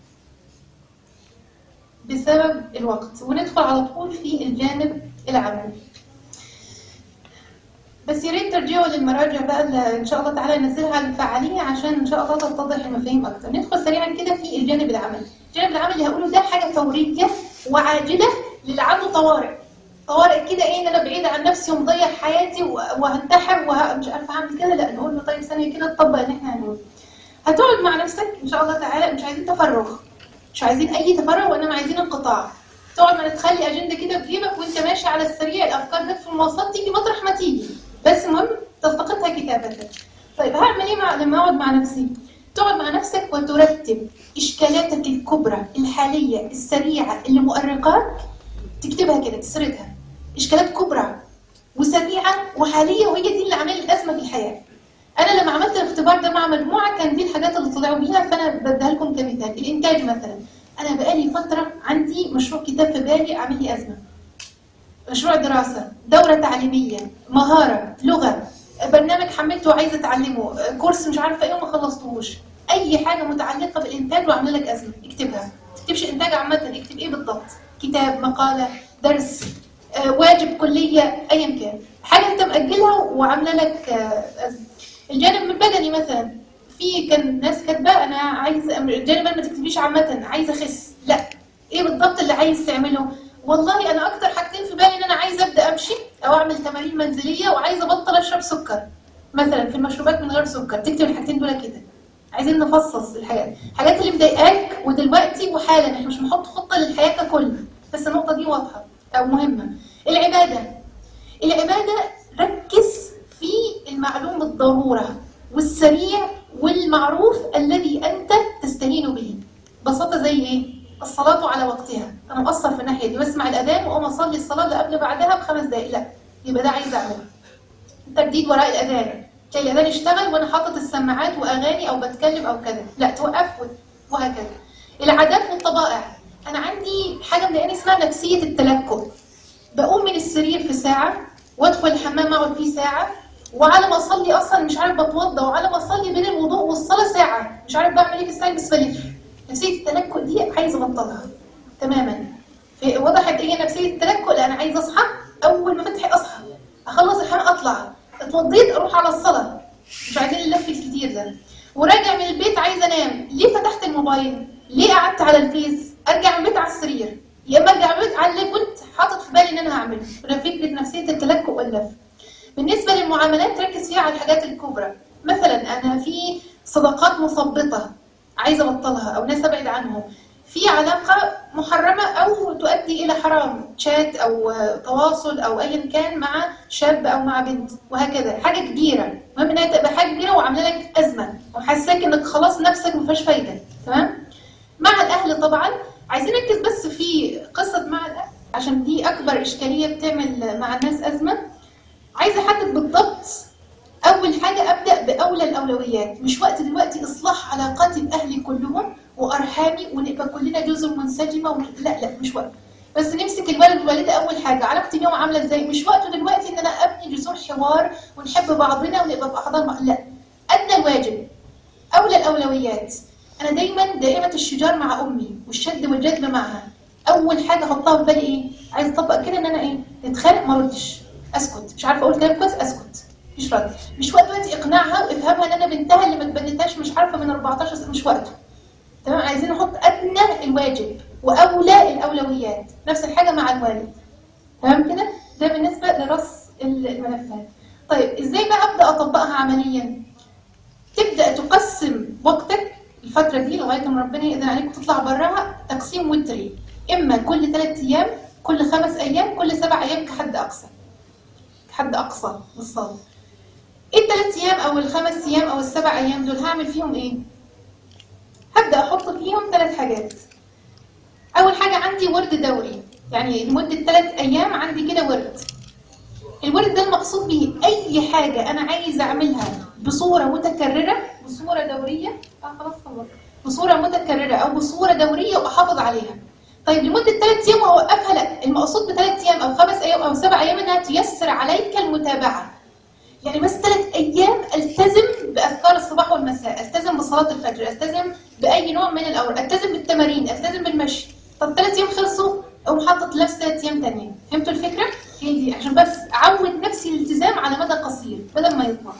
S1: بسبب الوقت، وندخل على طول في الجانب العملي. بس يا ريت ترجعوا للمراجع بقى اللي ان شاء الله تعالى ننزلها على الفعاليه عشان ان شاء الله تتضح المفاهيم اكتر. ندخل سريعا كده في الجانب العملي. الجانب العملي اللي هقوله ده حاجه فوريه وعاجله للي عنده طوارئ. طوارئ كده ايه، ان انا بعيده عن نفسي ومضيع حياتي وهنتحر ومش عارفه اعمل كده، لا، نقول له طيب ثانيه كده نطبق اللي احنا هنقوله. هتقعد مع نفسك ان شاء الله تعالى، مش عايزين تفرغ، مش عايزين اي تفرغ، وانما عايزين انقطاع. تقعد ما تخلي اجنده كده في جيبك وانت ماشي على السريع، الافكار جت في المواصلات تيجي مطرح ما تيجي، بس المهم تلتقطها كتابة. طيب، هعمل ايه لما اقعد مع نفسي؟ تقعد مع نفسك وترتب اشكالاتك الكبرى الحاليه السريعه اللي مؤرقاك، تكتبها كده تسردها. اشكالات كبرى وسريعه وحاليه، وهي دي اللي عامله الازمه في الحياه. انا لما عملت الاختبار ده مع مجموعه كان دي الحاجات اللي طلعوا بيها، فانا بديها لكم كمثال. الانتاج مثلا، انا بقالي فتره عندي مشروع كتاب في بالي عامل لي ازمه، مشروع دراسة، دورة تعليمية، مهارة، لغة، برنامج حملته وعايزة أتعلمه، كورس مش عارفة إيه وما خلصتوش، أي حاجة متعلقة بالإنتاج وعاملة لك أزمة، اكتبها. ما تكتبش إنتاج عامة، اكتب إيه بالضبط؟ كتاب، مقالة، درس، واجب، كلية، أيا كان، حاجة أنت مأجلها وعاملة لك أزمة. الجانب البدني مثلا، في كان ناس كاتبة أنا عايزة، الجانب ما تكتبيش عامة، عايزة أخس، لا، إيه بالضبط اللي عايز تعمله؟ والله انا اكتر حاجتين في بالي ان انا عايزه ابدا امشي او اعمل تمارين منزليه، وعايزه ابطل اشرب سكر مثلا في المشروبات من غير سكر. تكتب الحاجتين دول كده. عايزين نفصص الحاجات اللي مضايقاك ودلوقتي وحالا، احنا مش بنحط خطه للحياه ككل، بس النقطه دي واضحه او مهمه. العباده ركز في المعلوم بالضروره والسريع والمعروف الذي انت تستهين به. ببساطه زي ايه؟ الصلاة على وقتها. أنا مقصر في الناحية دي، بسمع الأذان وأقوم أصلي الصلاة اللي قبل بعدها ب5 دقايق، لا، يبقى ده عايز أعمله. ترديد وراء الأذان، تلاقي الأذان اشتغل وأنا حاطط السماعات وأغاني أو بتكلم أو كذا، لا، توقف وهكذا. العادات والطبائع، أنا عندي حاجة مضايقاني اسمها نفسية التلكؤ. بقوم من السرير في ساعة وأدخل الحمام أقعد فيه ساعة، وعلى ما أصلي أصلا مش عارف بتوضى، وعلى ما أصلي بين الوضوء والصلاة ساعة، مش عارف بعمل إيه في الساعة، بس بلف. نفسية التلكؤ دي عايزة أبطلها تماما. وضحت إيه نفسية التلكؤ؟ لا، أنا عايزة أصحى اول ما فتحي اصحى، اخلص الحمام اطلع، اتوضيت اروح على الصلاه، مش عايزين اللف الكتير ده. وراجع من البيت عايزه انام، ليه فتحت الموبايل؟ ليه قعدت على الفيس؟ ارجع من البيت على السرير، يا اما ارجع من البيت على اللي كنت حاطط في بالي ان انا هعمله. وده فكره نفسيه التلكؤ واللف. بالنسبه للمعاملات ركز فيها على الحاجات الكبرى. مثلا انا في صداقات مثبطه عايزه ابطلها او ناس ابعد عنهم، في علاقه محرمه او تؤدي الى حرام، شات او تواصل او ايا كان مع شاب او مع بنت، وهكذا. حاجه كبيره، المهم انها تبقى حاجه كبيره وعامله لك ازمه وحاساك انك خلاص نفسك ما فيهاش فايده. تمام. مع الاهل طبعا عايزين نركز بس في قصه مع الاهل عشان دي اكبر اشكاليه بتعمل مع الناس ازمه. عايزه احدد بالضبط اول حاجه ابدا باولى الاولويات. مش وقت دلوقتي اصلاح علاقاتي باهلي كلهم وارحامي ونبقى كلنا جزر منسجمه لا مش وقت. بس نمسك الولد والوالده اول حاجه، علاقتي بيهم عامله ازاي؟ مش وقته دلوقتي ان انا ابني جذور حوار ونحب بعضنا ونبقى في احضان لا. ادنى الواجب، اولى الاولويات. انا دائمه الشجار مع امي والشد والجذب معها. اول حاجه احطها في بالي ايه؟ عايز اطبق كده ان انا ايه؟ نتخانق ما اردش، اسكت، مش عارفه اقول كلام كويس، اسكت، مش رد. مش وقت دلوقتي اقناعها وافهمها ان انا بنتها اللي ما اتبنتهاش مش عارفه من 14 سنه، مش وقته. تمام. عايزين نحط ادنى الواجب واولى الاولويات. نفس الحاجه مع الوالد. تمام كده؟ ده بالنسبه لرص الملفات. طيب ازاي بقى ابدا اطبقها عمليا؟ تبدا تقسم وقتك الفتره دي لغايه ما ربنا يقدر عليك وتطلع براها تقسيم وتري، اما كل 3 ايام، كل 5 ايام، كل 7 ايام كحد اقصى. كحد اقصى بالصلاه. ايه ال3 ايام او ال5 ايام او ال7 ايام دول هعمل فيهم ايه؟ هبدا احط فيهم 3 حاجات. اول حاجه عندي ورد دوري، يعني لمده 3 ايام عندي كده ورد. الورد ده المقصود به اي حاجه انا عايز اعملها بصوره متكرره، بصوره دوريه، خلاص خلصت، بصوره متكرره او بصوره دوريه واحافظ عليها. طيب لمده 3 ايام واوقفها؟ لا، المقصود ب3 ايام او 5 ايام او 7 ايام انها تيسر عليك المتابعه. يعني بس 3 ايام التزم باذكار الصباح والمساء، التزم بصلاه الفجر، التزم باي نوع من الاوراق، التزم بالتمارين، التزم بالمشي. طب 3 ايام خلصوا اقوم حاطط لنفسي 3 ايام ثانيه. فهمتوا الفكره؟ هي دي عشان بس اعود نفسي الالتزام على مدى قصير بدل ما يطول.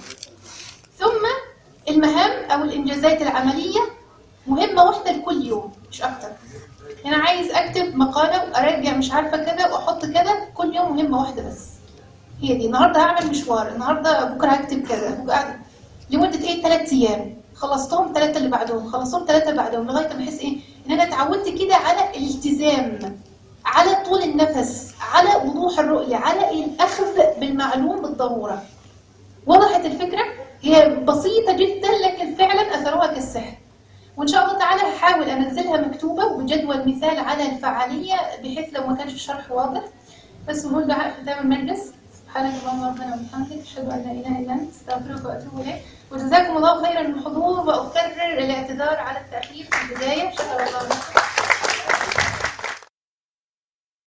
S1: ثم المهام او الانجازات العمليه مهمه واحده لكل يوم مش اكتر. انا عايز اكتب مقاله وارجع مش عارفه كذا واحط كذا، كل يوم مهمه واحده بس. هي دي. النهارده هعمل مشوار، النهارده بكره هكتب كذا، بكره لمده ايه؟ 3 ايام. خلصتهم 3 اللي بعدهم، خلصتهم 3 اللي بعدهم، لغايه ما احس ايه؟ ان انا اتعودت كده على الالتزام، على طول النفس، على وضوح الرؤيه، على الاخذ بالمعلوم بالضروره. وضحت الفكره؟ هي بسيطه جدا لكن فعلا اثرها كالسحر. وان شاء الله تعالى هحاول انزلها مكتوبه وبجدول مثال على الفعاليه بحيث لو ما كانش الشرح واضح. بس نقول دعاء ختام المجلس. سبحانك اللهم ربنا وبحمدك اشهد ان لا اله الا انت استغفرك واتوب اليك. وجزاكم الله خيرا من الحضور، واكرر الاعتذار على التاخير في البدايه. شكرا الله لكم.